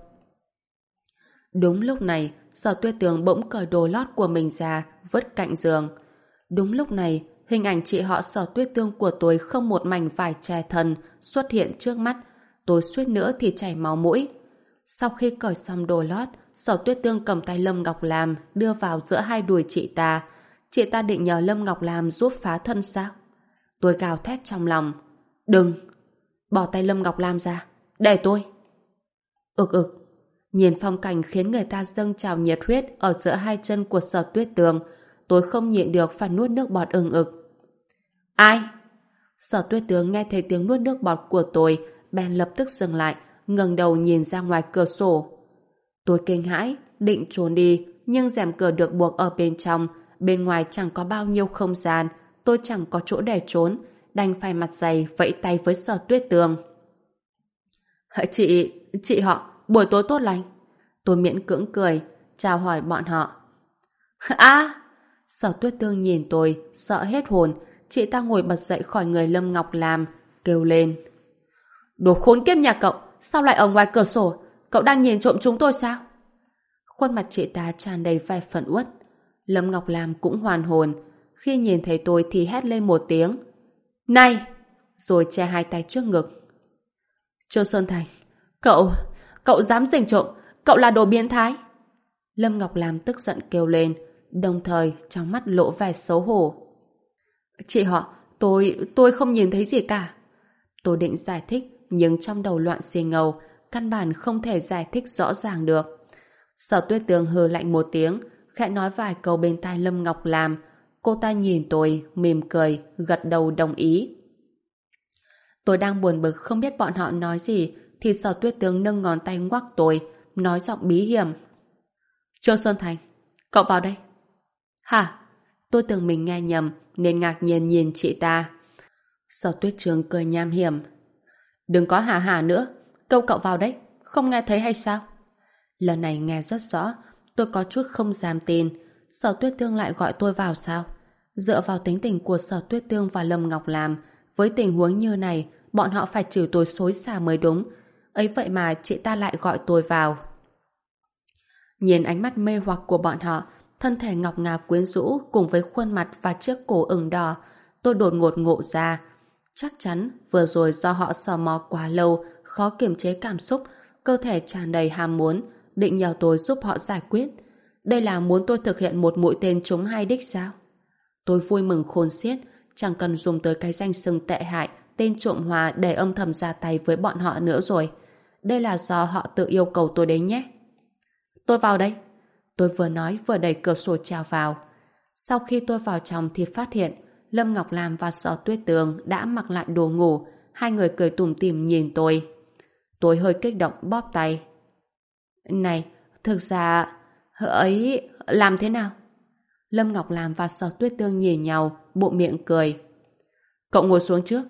Speaker 1: Đúng lúc này, Sở Tuyết Tường bỗng cởi đồ lót của mình ra, vứt cạnh giường. Đúng lúc này, hình ảnh chị họ Sở Tuyết Tường của tôi không một mảnh vải che thân xuất hiện trước mắt. Tôi suýt nữa thì chảy máu mũi. Sau khi cởi xong đồ lót, Sở Tuyết Tường cầm tay Lâm Ngọc Lam đưa vào giữa hai đùi chị ta. Chị ta định nhờ Lâm Ngọc Lam giúp phá thân sao? Tôi gào thét trong lòng. Đừng! Bỏ tay Lâm Ngọc Lam ra. Để tôi! Ực. Nhìn phong cảnh khiến người ta dâng trào nhiệt huyết ở giữa hai chân của Sở Tuyết Tường. Tôi không nhịn được phải nuốt nước bọt ực. Ai? Sở Tuyết Tường nghe thấy tiếng nuốt nước bọt của tôi, bèn lập tức dừng lại, ngẩng đầu nhìn ra ngoài cửa sổ. Tôi kinh hãi, định trốn đi, nhưng rèm cửa được buộc ở bên trong, bên ngoài chẳng có bao nhiêu không gian, tôi chẳng có chỗ để trốn, đành phải mặt dày vẫy tay với Sở Tuyết Tường. Chị họ, buổi tối tốt lành. Tôi miễn cưỡng cười, chào hỏi bọn họ. Sở Tuyết Tường nhìn tôi, sợ hết hồn, chị ta ngồi bật dậy khỏi người Lâm Ngọc Lam, kêu lên. Đồ khốn kiếp nhà cậu, sao lại ở ngoài cửa sổ? Cậu đang nhìn trộm chúng tôi sao? Khuôn mặt chị ta tràn đầy vẻ phẫn uất. Lâm Ngọc Lam cũng hoàn hồn. Khi nhìn thấy tôi thì hét lên một tiếng. Này! Rồi che hai tay trước ngực. Trương Sơn Thành, cậu dám giành trộm, cậu là đồ biến thái. Lâm Ngọc Lam tức giận kêu lên, đồng thời trong mắt lộ vẻ xấu hổ. Chị họ, tôi không nhìn thấy gì cả. Tôi định giải thích, nhưng trong đầu loạn xì ngầu, căn bản không thể giải thích rõ ràng được. Sở Tuyết Tường hừ lạnh một tiếng, khẽ nói vài câu bên tai Lâm Ngọc Lam. Cô ta nhìn tôi, mỉm cười, gật đầu đồng ý. Tôi đang buồn bực không biết bọn họ nói gì, thì Sở Tuyết Tường nâng ngón tay ngoắc tôi, nói giọng bí hiểm. Trương Xuân Thành, cậu vào đây. Hả? Tôi tưởng mình nghe nhầm, nên ngạc nhiên nhìn chị ta. Sở Tuyết Tường cười nham hiểm. Đừng có hả hả nữa, câu cậu vào đấy, không nghe thấy hay sao? Lần này nghe rất rõ, tôi có chút không dám tin. Sở Tuyết Tường lại gọi tôi vào sao? Dựa vào tính tình của Sở Tuyết Tường và Lâm Ngọc Lam, với tình huống như này, bọn họ phải trừ tôi xối xả mới đúng. Ấy vậy mà chị ta lại gọi tôi vào. Nhìn ánh mắt mê hoặc của bọn họ, thân thể ngọc ngà quyến rũ cùng với khuôn mặt và chiếc cổ ửng đỏ, tôi đột ngột ngộ ra. Chắc chắn vừa rồi do họ sờ mò quá lâu, khó kiềm chế cảm xúc, cơ thể tràn đầy ham muốn, định nhờ tôi giúp họ giải quyết. Đây là muốn tôi thực hiện một mũi tên trúng hai đích sao? Tôi vui mừng khôn xiết, chẳng cần dùng tới cái danh xưng tệ hại, tên trộm hòa để âm thầm ra tay với bọn họ nữa rồi. Đây là do họ tự yêu cầu tôi đấy nhé. Tôi vào đây. Tôi vừa nói vừa đẩy cửa sổ trèo vào. Sau khi tôi vào trong thì phát hiện Lâm Ngọc Lam và Sở Tuyết Tường đã mặc lại đồ ngủ. Hai người cười tủm tỉm nhìn tôi. Tôi hơi kích động bóp tay. Này, thực ra... ấy... làm thế nào? Lâm Ngọc Lam và Sở Tuyết Tường nhìn nhau, bụng miệng cười. Cậu ngồi xuống trước.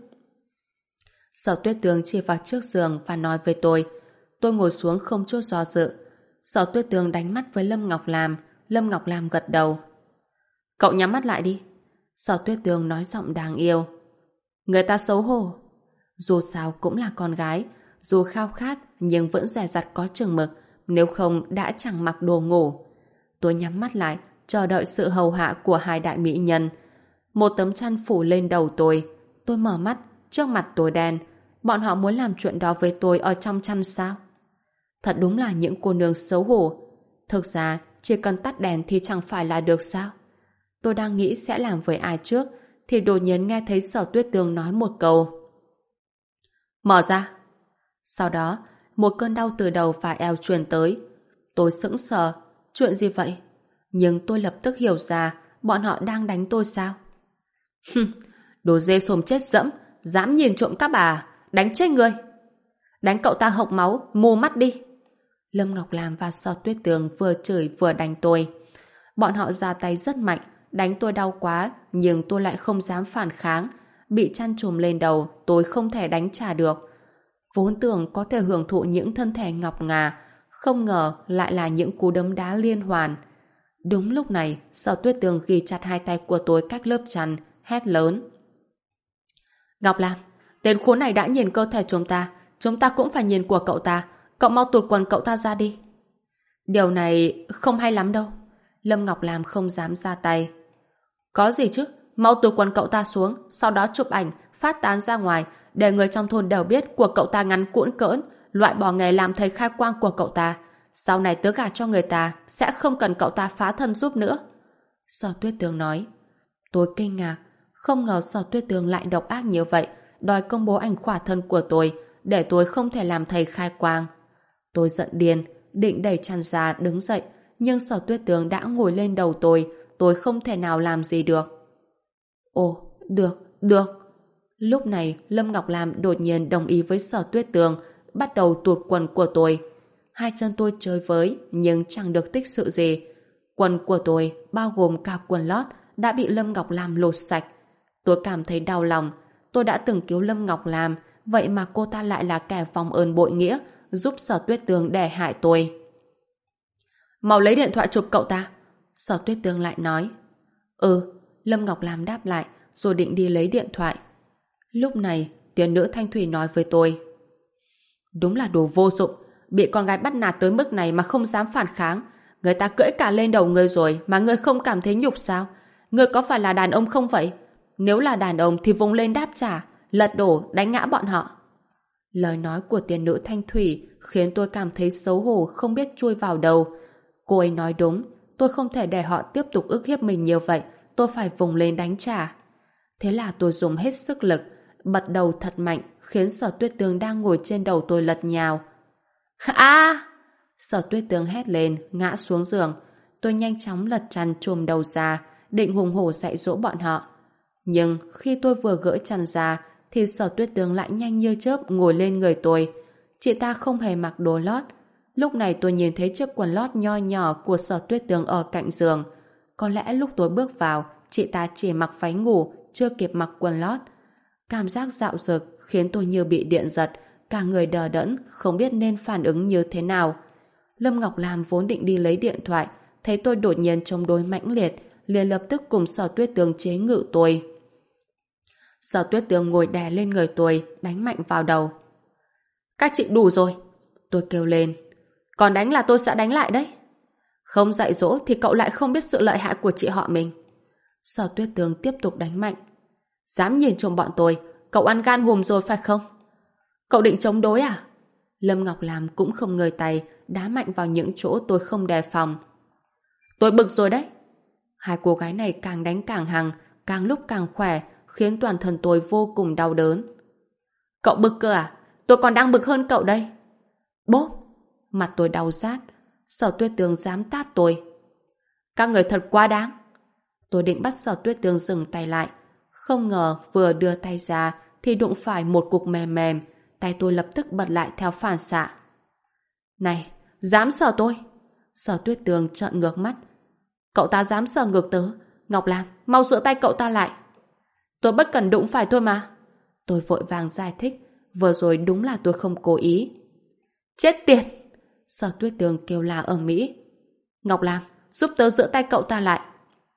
Speaker 1: Sở Tuyết Tường chỉ vào trước giường và nói với tôi. Tôi ngồi xuống không chút do dự. Sở Tuyết Tường đánh mắt với Lâm Ngọc Lam. Lâm Ngọc Lam gật đầu. Cậu nhắm mắt lại đi. Sở Tuyết Tường nói giọng đáng yêu. Người ta xấu hổ. Dù sao cũng là con gái, dù khao khát nhưng vẫn dè dặt có chừng mực, nếu không đã chẳng mặc đồ ngủ. Tôi nhắm mắt lại, chờ đợi sự hầu hạ của hai đại mỹ nhân. Một tấm chăn phủ lên đầu tôi. Tôi mở mắt, trước mặt tôi đen. Bọn họ muốn làm chuyện đó với tôi ở trong chăn sao? Thật đúng là những cô nương xấu hổ. Thực ra, chỉ cần tắt đèn thì chẳng phải là được sao? Tôi đang nghĩ sẽ làm với ai trước, thì đột nhiên nghe thấy Sở Tuyết Tường nói một câu. Mở ra. Sau đó, một cơn đau từ đầu và eo truyền tới. Tôi sững sờ. Chuyện gì vậy? Nhưng tôi lập tức hiểu ra bọn họ đang đánh tôi sao? Đồ dê xồm chết dẫm, dám nhìn trộm các bà, đánh chết người. Đánh cậu ta hộc máu, mù mắt đi. Lâm Ngọc Lam và Sở Tuyết Tường vừa chửi vừa đánh tôi. Bọn họ ra tay rất mạnh, đánh tôi đau quá, nhưng tôi lại không dám phản kháng. Bị chăn trùm lên đầu, tôi không thể đánh trả được. Vốn tưởng có thể hưởng thụ những thân thể ngọc ngà, không ngờ lại là những cú đấm đá liên hoàn. Đúng lúc này, Sở Tuyết Tường ghi chặt hai tay của tôi cách lớp chăn, hét lớn. Ngọc Lam, tên khốn này đã nhìn cơ thể chúng ta cũng phải nhìn của cậu ta. Cậu mau tụt quần cậu ta ra đi. Điều này không hay lắm đâu. Lâm Ngọc Lam không dám ra tay. Có gì chứ, mau tụt quần cậu ta xuống, sau đó chụp ảnh, phát tán ra ngoài, để người trong thôn đều biết của cậu ta ngắn cũn cỡn, loại bỏ nghề làm thầy khai quang của cậu ta. Sau này tớ gả cho người ta, sẽ không cần cậu ta phá thân giúp nữa. Sở Tuyết Tường nói. Tôi kinh ngạc, không ngờ Sở Tuyết Tường lại độc ác như vậy, đòi công bố ảnh khỏa thân của tôi, để tôi không thể làm thầy khai quang. Tôi giận điên, định đẩy chăn ra đứng dậy, nhưng Sở Tuyết Tường đã ngồi lên đầu tôi không thể nào làm gì được. Ồ, được. Lúc này, Lâm Ngọc Lam đột nhiên đồng ý với Sở Tuyết Tường, bắt đầu tụt quần của tôi. Hai chân tôi chơi với, nhưng chẳng được tích sự gì. Quần của tôi, bao gồm cả quần lót, đã bị Lâm Ngọc Lam lột sạch. Tôi cảm thấy đau lòng. Tôi đã từng cứu Lâm Ngọc Lam, vậy mà cô ta lại là kẻ vong ơn bội nghĩa, giúp Sở Tuyết Tường đè hại tôi. Mau lấy điện thoại chụp cậu ta. Sở Tuyết Tường lại nói. Lâm Ngọc Lam đáp lại, rồi định đi lấy điện thoại. Lúc này, tiền nữ Thanh Thủy nói với tôi: đúng là đồ vô dụng, bị con gái bắt nạt tới mức này mà không dám phản kháng. Người ta cưỡi cả lên đầu ngươi rồi mà ngươi không cảm thấy nhục sao? Ngươi có phải là đàn ông không vậy? Nếu là đàn ông thì vùng lên đáp trả, lật đổ, đánh ngã bọn họ. Lời nói của tiền nữ Thanh Thủy khiến tôi cảm thấy xấu hổ không biết chui vào đầu. Cô ấy nói đúng, tôi không thể để họ tiếp tục ức hiếp mình như vậy, tôi phải vùng lên đánh trả. Thế là tôi dùng hết sức lực, bật đầu thật mạnh, khiến Sở Tuyết Tường đang ngồi trên đầu tôi lật nhào. A! Sở Tuyết Tường hét lên, ngã xuống giường. Tôi nhanh chóng lật chăn chùm đầu ra, định hùng hổ dạy dỗ bọn họ. Nhưng khi tôi vừa gỡ chăn ra, thì Sở Tuyết Tường lại nhanh như chớp ngồi lên người tôi. Chị ta không hề mặc đồ lót. Lúc này tôi nhìn thấy chiếc quần lót nho nhỏ của Sở Tuyết Tường ở cạnh giường. Có lẽ lúc tôi bước vào, chị ta chỉ mặc váy ngủ, chưa kịp mặc quần lót. Cảm giác dạo dực khiến tôi như bị điện giật, cả người đờ đẫn, không biết nên phản ứng như thế nào. Lâm Ngọc Lam vốn định đi lấy điện thoại, thấy tôi đột nhiên chống đối mãnh liệt, liền lập tức cùng Sở Tuyết Tường chế ngự tôi. Sở Tuyết Tường ngồi đè lên người tôi, đánh mạnh vào đầu. Các chị đủ rồi, tôi kêu lên. Còn đánh là tôi sẽ đánh lại đấy. Không dạy dỗ thì cậu lại không biết sự lợi hại của chị họ mình. Sở Tuyết Tường tiếp tục đánh mạnh. Dám nhìn trộm bọn tôi, cậu ăn gan hùm rồi phải không? Cậu định chống đối à? Lâm Ngọc Lam cũng không ngơi tay, đá mạnh vào những chỗ tôi không đề phòng. Tôi bực rồi đấy. Hai cô gái này càng đánh càng hăng, càng lúc càng khỏe, khiến toàn thân tôi vô cùng đau đớn. Cậu bực cơ à? Tôi còn đang bực hơn cậu đây. Bốp! Mặt tôi đau rát. Sở Tuyết Tường dám tát tôi. Các người thật quá đáng. Tôi định bắt Sở Tuyết Tường dừng tay lại. Không ngờ vừa đưa tay ra thì đụng phải một cục mềm mềm. Tay tôi lập tức bật lại theo phản xạ. Này, dám sờ tôi? Sở Tuyết Tường trợn ngược mắt. Cậu ta dám sờ ngược tớ. Ngọc Lam, mau giữ tay cậu ta lại. Tôi bất cần đụng phải thôi mà. Tôi vội vàng giải thích. Vừa rồi đúng là tôi không cố ý. Chết tiệt! Sở Tuyết Tường kêu la ầm ĩ. Ngọc Lam, giúp tớ giữ tay cậu ta lại.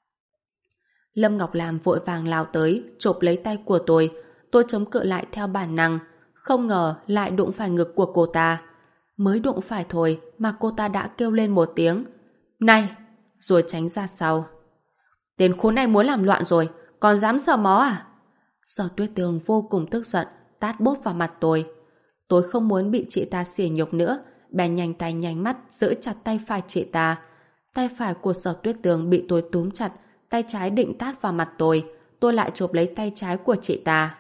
Speaker 1: Lâm Ngọc Lam vội vàng lao tới, chộp lấy tay của tôi. Tôi chống cự lại theo bản năng. Không ngờ lại đụng phải ngực của cô ta. Mới đụng phải thôi mà cô ta đã kêu lên một tiếng. Này! Rồi tránh ra sau. Tên khốn này muốn làm loạn rồi, còn dám sờ mó à? Sở Tuyết Tường vô cùng tức giận, tát bốp vào mặt tôi. Tôi không muốn bị chị ta sỉ nhục nữa, bèn nhanh tay nhanh mắt giữ chặt tay phải chị ta. Tay phải của Sở Tuyết Tường bị tôi túm chặt, tay trái định tát vào mặt tôi lại chộp lấy tay trái của chị ta.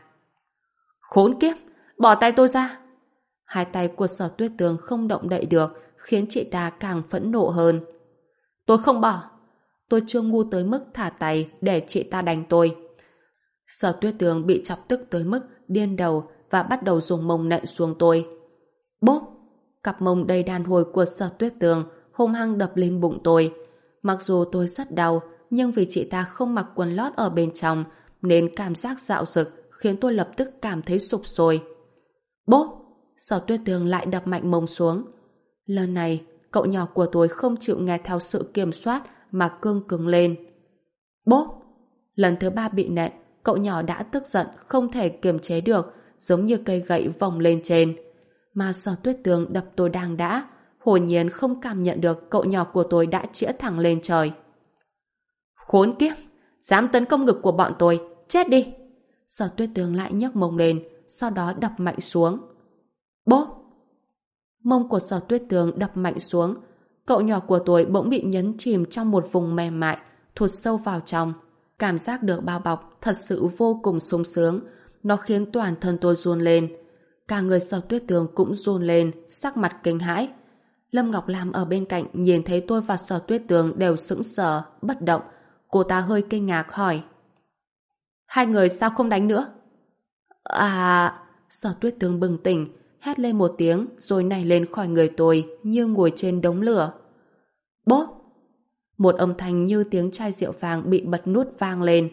Speaker 1: Khốn kiếp! Bỏ tay tôi ra! Hai tay của Sở Tuyết Tường không động đậy được, khiến chị ta càng phẫn nộ hơn. Tôi không bỏ! Tôi chưa ngu tới mức thả tay để chị ta đánh tôi. Sở Tuyết Tường bị chọc tức tới mức điên đầu và bắt đầu dùng mông nện xuống tôi. Bốp! Cặp mông đầy đàn hồi của Sở Tuyết Tường hung hăng đập lên bụng tôi. Mặc dù tôi rất đau, nhưng vì chị ta không mặc quần lót ở bên trong, nên cảm giác dạo dực khiến tôi lập tức cảm thấy sụp sôi. Bốp! Sở Tuyết Tường lại đập mạnh mông xuống. Lần này, cậu nhỏ của tôi không chịu nghe theo sự kiểm soát mà cương cứng lên. Bốp! Lần thứ ba bị nện, cậu nhỏ đã tức giận không thể kiềm chế được, giống như cây gậy vòng lên trên. Mà Sở Tuyết Tường đập tôi đang đã, hồn nhiên không cảm nhận được cậu nhỏ của tôi đã chĩa thẳng lên trời. Khốn kiếp! Dám tấn công ngực của bọn tôi, chết đi! Sở Tuyết Tường lại nhấc mông lên, sau đó đập mạnh xuống. Bốp! Mông của Sở Tuyết Tường đập mạnh xuống, cậu nhỏ của tôi bỗng bị nhấn chìm trong một vùng mềm mại, thụt sâu vào trong. Cảm giác được bao bọc thật sự vô cùng sung sướng, nó khiến toàn thân tôi run lên. Cả người Sở Tuyết Tường cũng run lên, sắc mặt kinh hãi. Lâm Ngọc Lam ở bên cạnh nhìn thấy tôi và Sở Tuyết Tường đều sững sờ, bất động. Cô ta hơi kinh ngạc hỏi. Hai người sao không đánh nữa? À... Sở Tuyết Tường bừng tỉnh, hét lên một tiếng rồi nảy lên khỏi người tôi như ngồi trên đống lửa. Bốp! Một âm thanh như tiếng chai rượu vàng bị bật nút vang lên.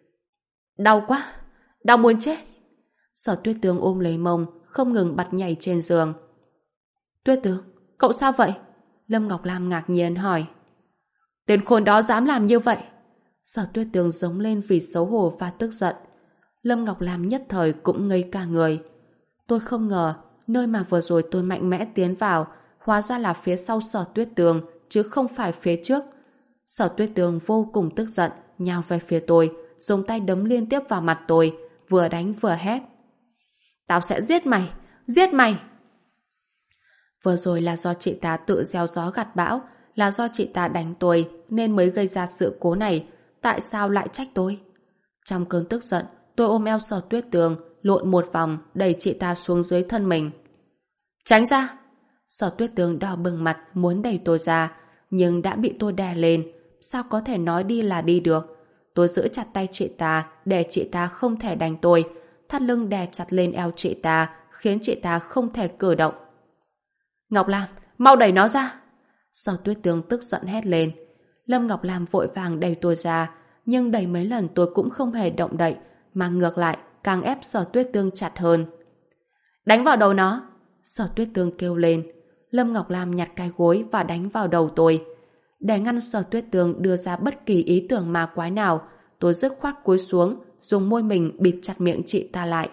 Speaker 1: Đau quá! Đau muốn chết! Sở Tuyết Tường ôm lấy mông, không ngừng bật nhảy trên giường. Tuyết Tường, cậu sao vậy? Lâm Ngọc Lam ngạc nhiên hỏi. Tên khốn đó dám làm như vậy? Sở Tuyết Tường giống lên vì xấu hổ và tức giận. Lâm Ngọc Lam nhất thời cũng ngây cả người. Tôi không ngờ nơi mà vừa rồi tôi mạnh mẽ tiến vào hóa ra là phía sau Sở Tuyết Tường chứ không phải phía trước. Sở Tuyết Tường vô cùng tức giận nhào về phía tôi, dùng tay đấm liên tiếp vào mặt tôi, vừa đánh vừa hét. Tao sẽ giết mày! Giết mày! Vừa rồi là do chị ta tự gieo gió gặt bão, là do chị ta đánh tôi nên mới gây ra sự cố này. Tại sao lại trách tôi? Trong cơn tức giận, tôi ôm eo Sở Tuyết Tường, lộn một vòng, đẩy chị ta xuống dưới thân mình. Tránh ra! Sở Tuyết Tường đỏ bừng mặt muốn đẩy tôi ra, nhưng đã bị tôi đè lên. Sao có thể nói đi là đi được? Tôi giữ chặt tay chị ta để chị ta không thể đánh tôi, thắt lưng đè chặt lên eo chị ta, khiến chị ta không thể cử động. Ngọc Lam, mau đẩy nó ra! Sở Tuyết Tường tức giận hét lên. Lâm Ngọc Lam vội vàng đẩy tôi ra, nhưng đẩy mấy lần tôi cũng không hề động đậy, mà ngược lại càng ép Sở Tuyết Tường chặt hơn. Đánh vào đầu nó! Sở Tuyết Tường kêu lên. Lâm Ngọc Lam nhặt cái gối và đánh vào đầu tôi. Để ngăn Sở Tuyết Tường đưa ra bất kỳ ý tưởng ma quái nào, tôi dứt khoát cúi xuống, dùng môi mình bịt chặt miệng chị ta lại.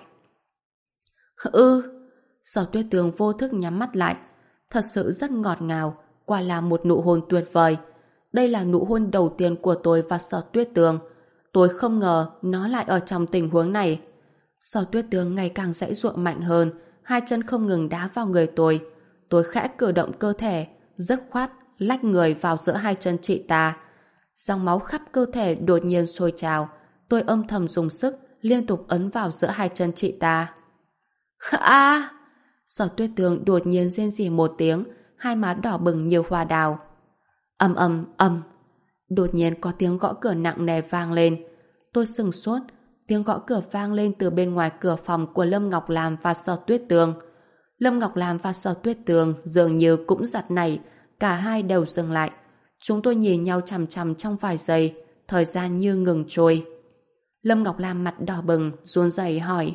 Speaker 1: Sở Tuyết Tường vô thức nhắm mắt lại. Thật sự rất ngọt ngào, quả là một nụ hôn tuyệt vời. Đây là nụ hôn đầu tiên của tôi và Sở Tuyết Tường. Tôi không ngờ nó lại ở trong tình huống này. Sở Tuyết Tường ngày càng giãy giụa mạnh hơn, hai chân không ngừng đá vào người tôi. Tôi khẽ cử động cơ thể, dứt khoát lách người vào giữa hai chân chị ta. Dòng máu khắp cơ thể đột nhiên sôi trào. Tôi âm thầm dùng sức, liên tục ấn vào giữa hai chân chị ta. À! Sở Tuyết Tường đột nhiên rên rỉ một tiếng, hai má đỏ bừng như hoa đào. Ầm ầm ầm. Đột nhiên có tiếng gõ cửa nặng nề vang lên. Tôi sững sốt, tiếng gõ cửa vang lên từ bên ngoài cửa phòng của Lâm Ngọc Lam và Sở Tuyết Tường. Lâm Ngọc Lam và Sở Tuyết Tường dường như cũng giật nảy, cả hai đều dừng lại. Chúng tôi nhìn nhau chằm chằm trong vài giây, thời gian như ngừng trôi. Lâm Ngọc Lam mặt đỏ bừng, run rẩy hỏi.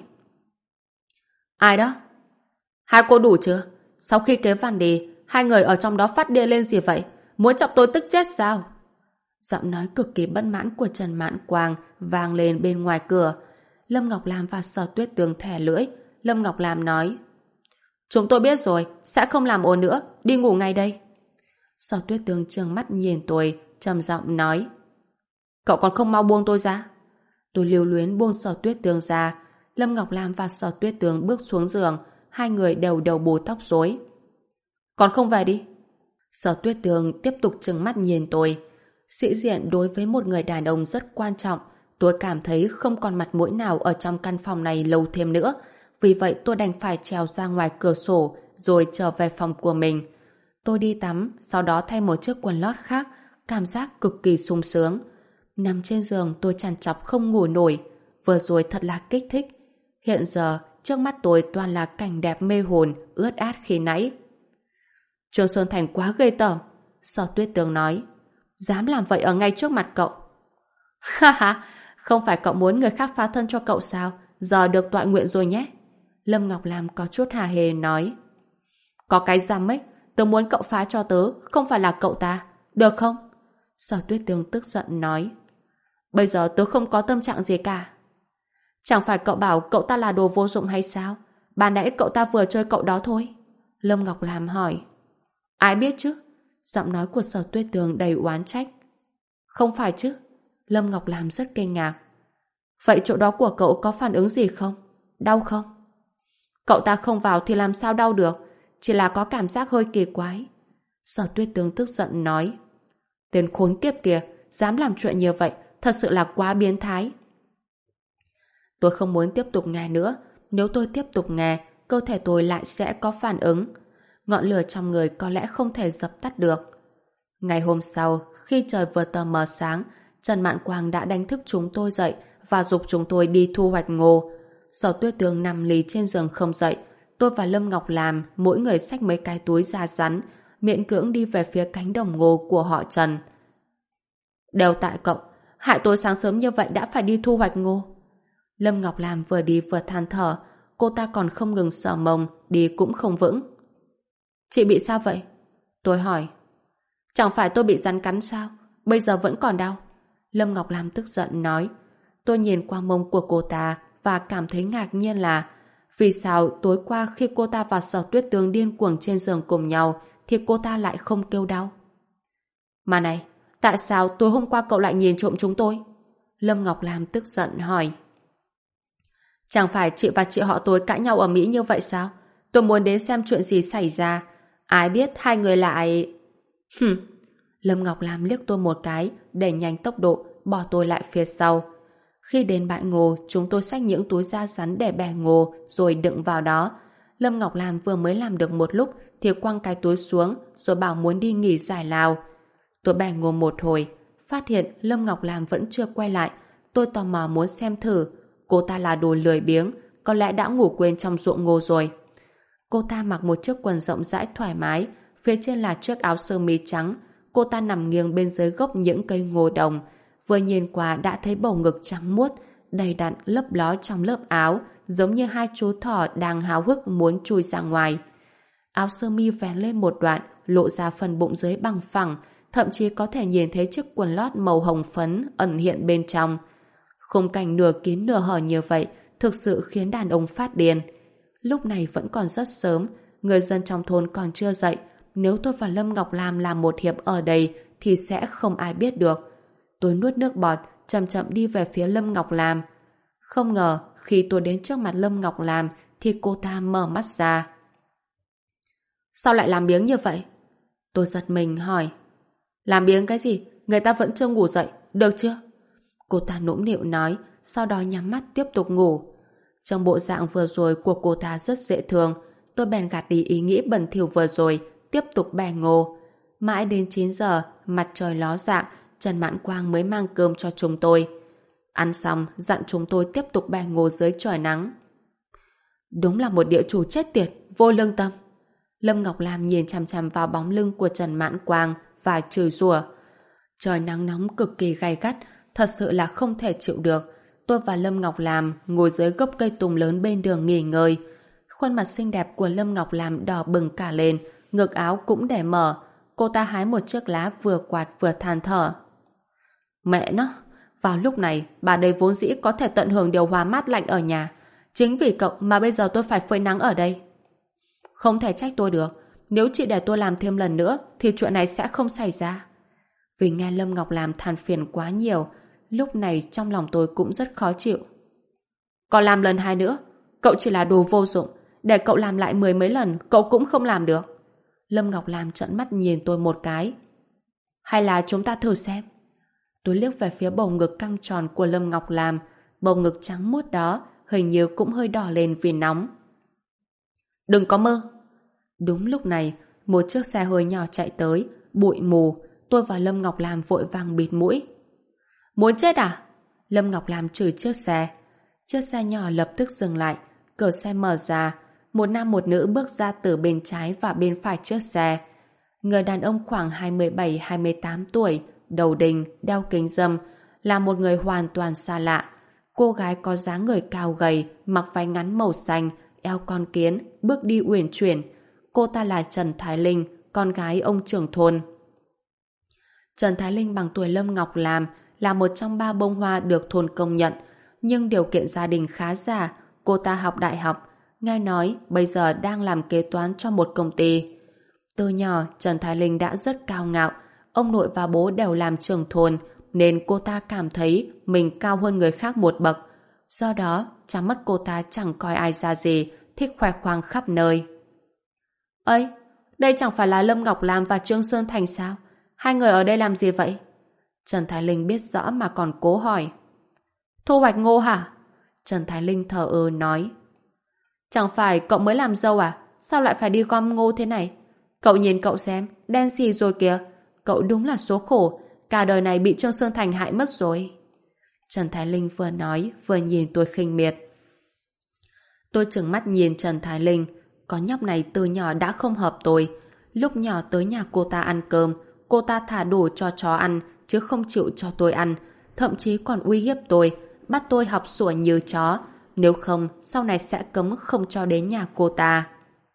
Speaker 1: Ai đó? Hai cô đủ chưa? Sau khi kế văn đi, hai người ở trong đó phát điên lên gì vậy? Muốn chọc tôi tức chết sao? Giọng nói cực kỳ bất mãn của Trần Mạn Quang vang lên bên ngoài cửa. Lâm Ngọc Lam và Sở Tuyết Tường thè lưỡi. Lâm Ngọc Lam nói. Chúng tôi biết rồi, sẽ không làm ồn nữa, đi ngủ ngay đây. Sở Tuyết Tường trừng mắt nhìn tôi, trầm giọng nói. Cậu còn không mau buông tôi ra? Tôi lưu luyến buông Sở Tuyết Tường ra. Lâm Ngọc Lam và Sở Tuyết Tường bước xuống giường, hai người đều đầu bù tóc rối. Còn không về đi? Sở Tuyết Tường tiếp tục trừng mắt nhìn tôi. Sĩ diện đối với một người đàn ông rất quan trọng. Tôi cảm thấy không còn mặt mũi nào ở trong căn phòng này lâu thêm nữa. Vì vậy tôi đành phải trèo ra ngoài cửa sổ rồi trở về phòng của mình. Tôi đi tắm, sau đó thay một chiếc quần lót khác, cảm giác cực kỳ sung sướng. Nằm trên giường tôi trằn trọc không ngủ nổi. Vừa rồi thật là kích thích. Hiện giờ trước mắt tôi toàn là cảnh đẹp mê hồn, ướt át khi nãy. Trương Xuân Thành quá ghê tởm. Sở Tuyết Tường nói. Dám làm vậy ở ngay trước mặt cậu. Ha ha, không phải cậu muốn người khác phá thân cho cậu sao? Giờ được tọa nguyện rồi nhé. Lâm Ngọc Lam có chút hả hê nói. Có cái rắm ấy, tớ muốn cậu phá cho tớ, không phải là cậu ta. Được không? Sở Tuyết Tường tức giận nói. Bây giờ tớ không có tâm trạng gì cả. Chẳng phải cậu bảo cậu ta là đồ vô dụng hay sao? Ban nãy cậu ta vừa chơi cậu đó thôi. Lâm Ngọc Lam hỏi. Ai biết chứ? Giọng nói của Sở Tuyết Tường đầy oán trách. Không phải chứ? Lâm Ngọc Lam rất kinh ngạc. Vậy chỗ đó của cậu có phản ứng gì không? Đau không? Cậu ta không vào thì làm sao đau được? Chỉ là có cảm giác hơi kỳ quái. Sở Tuyết Tường tức giận nói. Tên khốn kiếp kìa, dám làm chuyện như vậy, thật sự là quá biến thái. Tôi không muốn tiếp tục nghe nữa. Nếu tôi tiếp tục nghe, cơ thể tôi lại sẽ có phản ứng. Ngọn lửa trong người có lẽ không thể dập tắt được. Ngày hôm sau, khi trời vừa tờ mờ sáng, Trần Mạn Quang đã đánh thức chúng tôi dậy và giục chúng tôi đi thu hoạch ngô. Sở Tuyết Tường nằm lì trên giường không dậy. Tôi và Lâm Ngọc Lam mỗi người xách mấy cái túi da rắn, miễn cưỡng đi về phía cánh đồng ngô của họ Trần. Đều tại cậu, hại tôi sáng sớm như vậy đã phải đi thu hoạch ngô. Lâm Ngọc Lam vừa đi vừa than thở, cô ta còn không ngừng sờ mông, đi cũng không vững. Chị bị sao vậy? Tôi hỏi. Chẳng phải tôi bị rắn cắn sao? Bây giờ vẫn còn đau. Lâm Ngọc Lam tức giận nói. Tôi nhìn qua mông của cô ta và cảm thấy ngạc nhiên là vì sao tối qua khi cô ta và Sở Tuyết Tường điên cuồng trên giường cùng nhau thì cô ta lại không kêu đau. Mà này, tại sao tối hôm qua cậu lại nhìn trộm chúng tôi? Lâm Ngọc Lam tức giận hỏi. Chẳng phải chị và chị họ tôi cãi nhau ở Mỹ như vậy sao? Tôi muốn đến xem chuyện gì xảy ra. Ai biết hai người lại... Hừm. Lâm Ngọc Lam liếc tôi một cái, đẩy nhanh tốc độ, bỏ tôi lại phía sau. Khi đến bãi ngô, chúng tôi xách những túi da rắn để bẻ ngô rồi đựng vào đó. Lâm Ngọc Lam vừa mới làm được một lúc thì quăng cái túi xuống rồi bảo muốn đi nghỉ giải lao. Tôi bẻ ngô một hồi, phát hiện Lâm Ngọc Lam vẫn chưa quay lại. Tôi tò mò muốn xem thử. Cô ta là đồ lười biếng, có lẽ đã ngủ quên trong ruộng ngô rồi. Cô ta mặc một chiếc quần rộng rãi thoải mái, phía trên là chiếc áo sơ mi trắng. Cô ta nằm nghiêng bên dưới gốc những cây ngô đồng. Vừa nhìn qua đã thấy bầu ngực trắng muốt, đầy đặn lấp ló trong lớp áo, giống như hai chú thỏ đang háo hức muốn chui ra ngoài. Áo sơ mi vén lên một đoạn, lộ ra phần bụng dưới bằng phẳng, thậm chí có thể nhìn thấy chiếc quần lót màu hồng phấn ẩn hiện bên trong. Khung cảnh nửa kín nửa hở như vậy thực sự khiến đàn ông phát điên. Lúc này vẫn còn rất sớm, người dân trong thôn còn chưa dậy. Nếu tôi và Lâm Ngọc Lam làm một hiệp ở đây thì sẽ không ai biết được. Tôi nuốt nước bọt, chậm chậm đi về phía Lâm Ngọc Lam. Không ngờ, khi tôi đến trước mặt Lâm Ngọc Lam thì cô ta mở mắt ra. Sao lại làm biếng như vậy? Tôi giật mình hỏi. Làm biếng cái gì? Người ta vẫn chưa ngủ dậy, được chưa? Cô ta nũng nịu nói, sau đó nhắm mắt tiếp tục ngủ. Trong bộ dạng vừa rồi của cô ta rất dễ thương, tôi bèn gạt đi ý nghĩ bẩn thỉu vừa rồi, tiếp tục bẻ ngô. Mãi đến 9 giờ, mặt trời ló dạng, Trần Mãn Quang mới mang cơm cho chúng tôi. Ăn xong, dặn chúng tôi tiếp tục bẻ ngô dưới trời nắng. Đúng là một địa chủ chết tiệt, vô lương tâm. Lâm Ngọc Lam nhìn chằm chằm vào bóng lưng của Trần Mãn Quang và chửi rủa. Trời nắng nóng cực kỳ gay gắt, thật sự là không thể chịu được. Tôi và Lâm Ngọc Lam ngồi dưới gốc cây tùng lớn bên đường nghỉ ngơi. Khuôn mặt xinh đẹp của Lâm Ngọc Lam đỏ bừng cả lên, ngực áo cũng để mở. Cô ta hái một chiếc lá vừa quạt vừa than thở. Mẹ nó, vào lúc này bà đây vốn dĩ có thể tận hưởng điều hòa mát lạnh ở nhà. Chính vì cậu mà bây giờ tôi phải phơi nắng ở đây. Không thể trách tôi được. Nếu chị để tôi làm thêm lần nữa thì chuyện này sẽ không xảy ra. Vì nghe Lâm Ngọc Lam than phiền quá nhiều, lúc này trong lòng tôi cũng rất khó chịu. Còn làm lần 2 nữa, cậu chỉ là đồ vô dụng. Để cậu làm lại 10 mấy lần, cậu cũng không làm được. Lâm Ngọc Lam trợn mắt nhìn tôi một cái. Hay là chúng ta thử xem. Tôi liếc về phía bầu ngực căng tròn của Lâm Ngọc Lam. Bầu ngực trắng muốt đó hình như cũng hơi đỏ lên vì nóng. Đừng có mơ. Đúng lúc này, một chiếc xe hơi nhỏ chạy tới, bụi mù. Tôi và Lâm Ngọc Lam vội vàng bịt mũi. Muốn chết à? Lâm Ngọc Lam chửi chiếc xe. Chiếc xe nhỏ lập tức dừng lại, cửa xe mở ra. Một nam một nữ bước ra từ bên trái và bên phải chiếc xe. Người đàn ông khoảng 27-28 tuổi, đầu đinh, đeo kính râm, là một người hoàn toàn xa lạ. Cô gái có dáng người cao gầy, mặc váy ngắn màu xanh, eo con kiến, bước đi uyển chuyển. Cô ta là Trần Thái Linh, con gái ông trưởng thôn. Trần Thái Linh bằng tuổi Lâm Ngọc Lam, là một trong 3 bông hoa được thôn công nhận, nhưng điều kiện gia đình khá giả. Cô ta học đại học, nghe nói bây giờ đang làm kế toán cho một công ty. Từ nhỏ, Trần Thái Linh đã rất cao ngạo. Ông nội và bố đều làm trưởng thôn, nên cô ta cảm thấy mình cao hơn người khác một bậc. Do đó, trong mắt cô ta chẳng coi ai ra gì, thích khoe khoang khắp nơi. Ây, đây chẳng phải là Lâm Ngọc Lam và Trương Sơn Thành sao? Hai người ở đây làm gì vậy? Trần Thái Linh biết rõ mà còn cố hỏi. Thu hoạch ngô hả? Trần Thái Linh thờ ơ nói. Chẳng phải cậu mới làm dâu à? Sao lại phải đi gom ngô thế này? Cậu nhìn cậu xem, đen xì rồi kìa. Cậu đúng là số khổ, cả đời này bị Trương Sơn Thành hại mất rồi. Trần Thái Linh vừa nói vừa nhìn tôi khinh miệt. Tôi trừng mắt nhìn Trần Thái Linh. Có nhóc này từ nhỏ đã không hợp tôi. Lúc nhỏ tới nhà cô ta ăn cơm, cô ta thả đồ cho chó ăn chứ không chịu cho tôi ăn, thậm chí còn uy hiếp tôi, bắt tôi học sủa như chó, nếu không sau này sẽ cấm không cho đến nhà cô ta.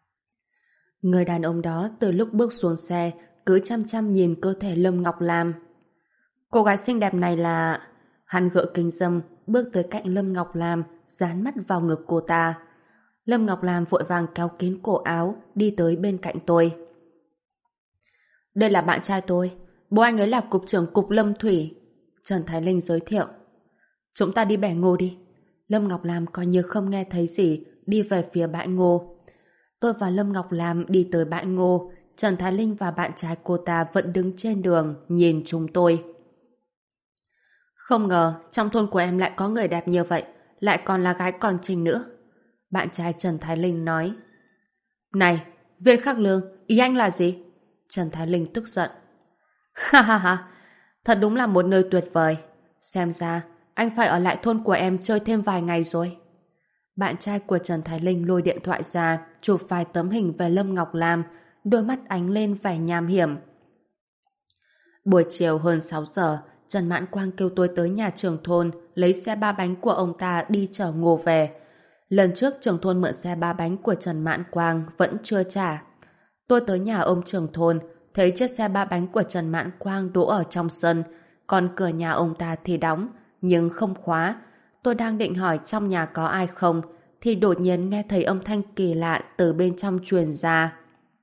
Speaker 1: Người đàn ông đó từ lúc bước xuống xe cứ chăm chăm nhìn cơ thể Lâm Ngọc Lam. Cô gái xinh đẹp này là... Hắn gỡ kính râm, bước tới cạnh Lâm Ngọc Lam, dán mắt vào ngực cô ta. Lâm Ngọc Lam vội vàng kéo kín cổ áo, đi tới bên cạnh tôi. Đây là bạn trai tôi, bố anh ấy là cục trưởng cục Lâm Thủy. Trần Thái Linh giới thiệu. Chúng ta đi bẻ ngô đi. Lâm Ngọc Lam coi như không nghe thấy gì, đi về phía bãi ngô. Tôi và Lâm Ngọc Lam đi tới bãi ngô, Trần Thái Linh và bạn trai cô ta vẫn đứng trên đường, nhìn chúng tôi. Không ngờ, trong thôn của em lại có người đẹp như vậy, lại còn là gái con trình nữa. Bạn trai Trần Thái Linh nói. Này, Viên Khắc Lương, ý anh là gì? Trần Thái Linh tức giận. Ha ha ha, thật đúng là một nơi tuyệt vời. Xem ra, anh phải ở lại thôn của em chơi thêm vài ngày rồi. Bạn trai của Trần Thái Linh lôi điện thoại ra, chụp vài tấm hình về Lâm Ngọc Lam, đôi mắt ánh lên vẻ nham hiểm. Buổi chiều hơn 6 giờ, Trần Mãn Quang kêu tôi tới nhà trưởng thôn lấy xe ba bánh của ông ta đi chở ngô về. Lần trước trưởng thôn mượn xe ba bánh của Trần Mãn Quang vẫn chưa trả. Tôi tới nhà ông trưởng thôn, thấy chiếc xe ba bánh của Trần Mãn Quang đỗ ở trong sân, còn cửa nhà ông ta thì đóng, nhưng không khóa. Tôi đang định hỏi trong nhà có ai không, thì đột nhiên nghe thấy âm thanh kỳ lạ từ bên trong truyền ra.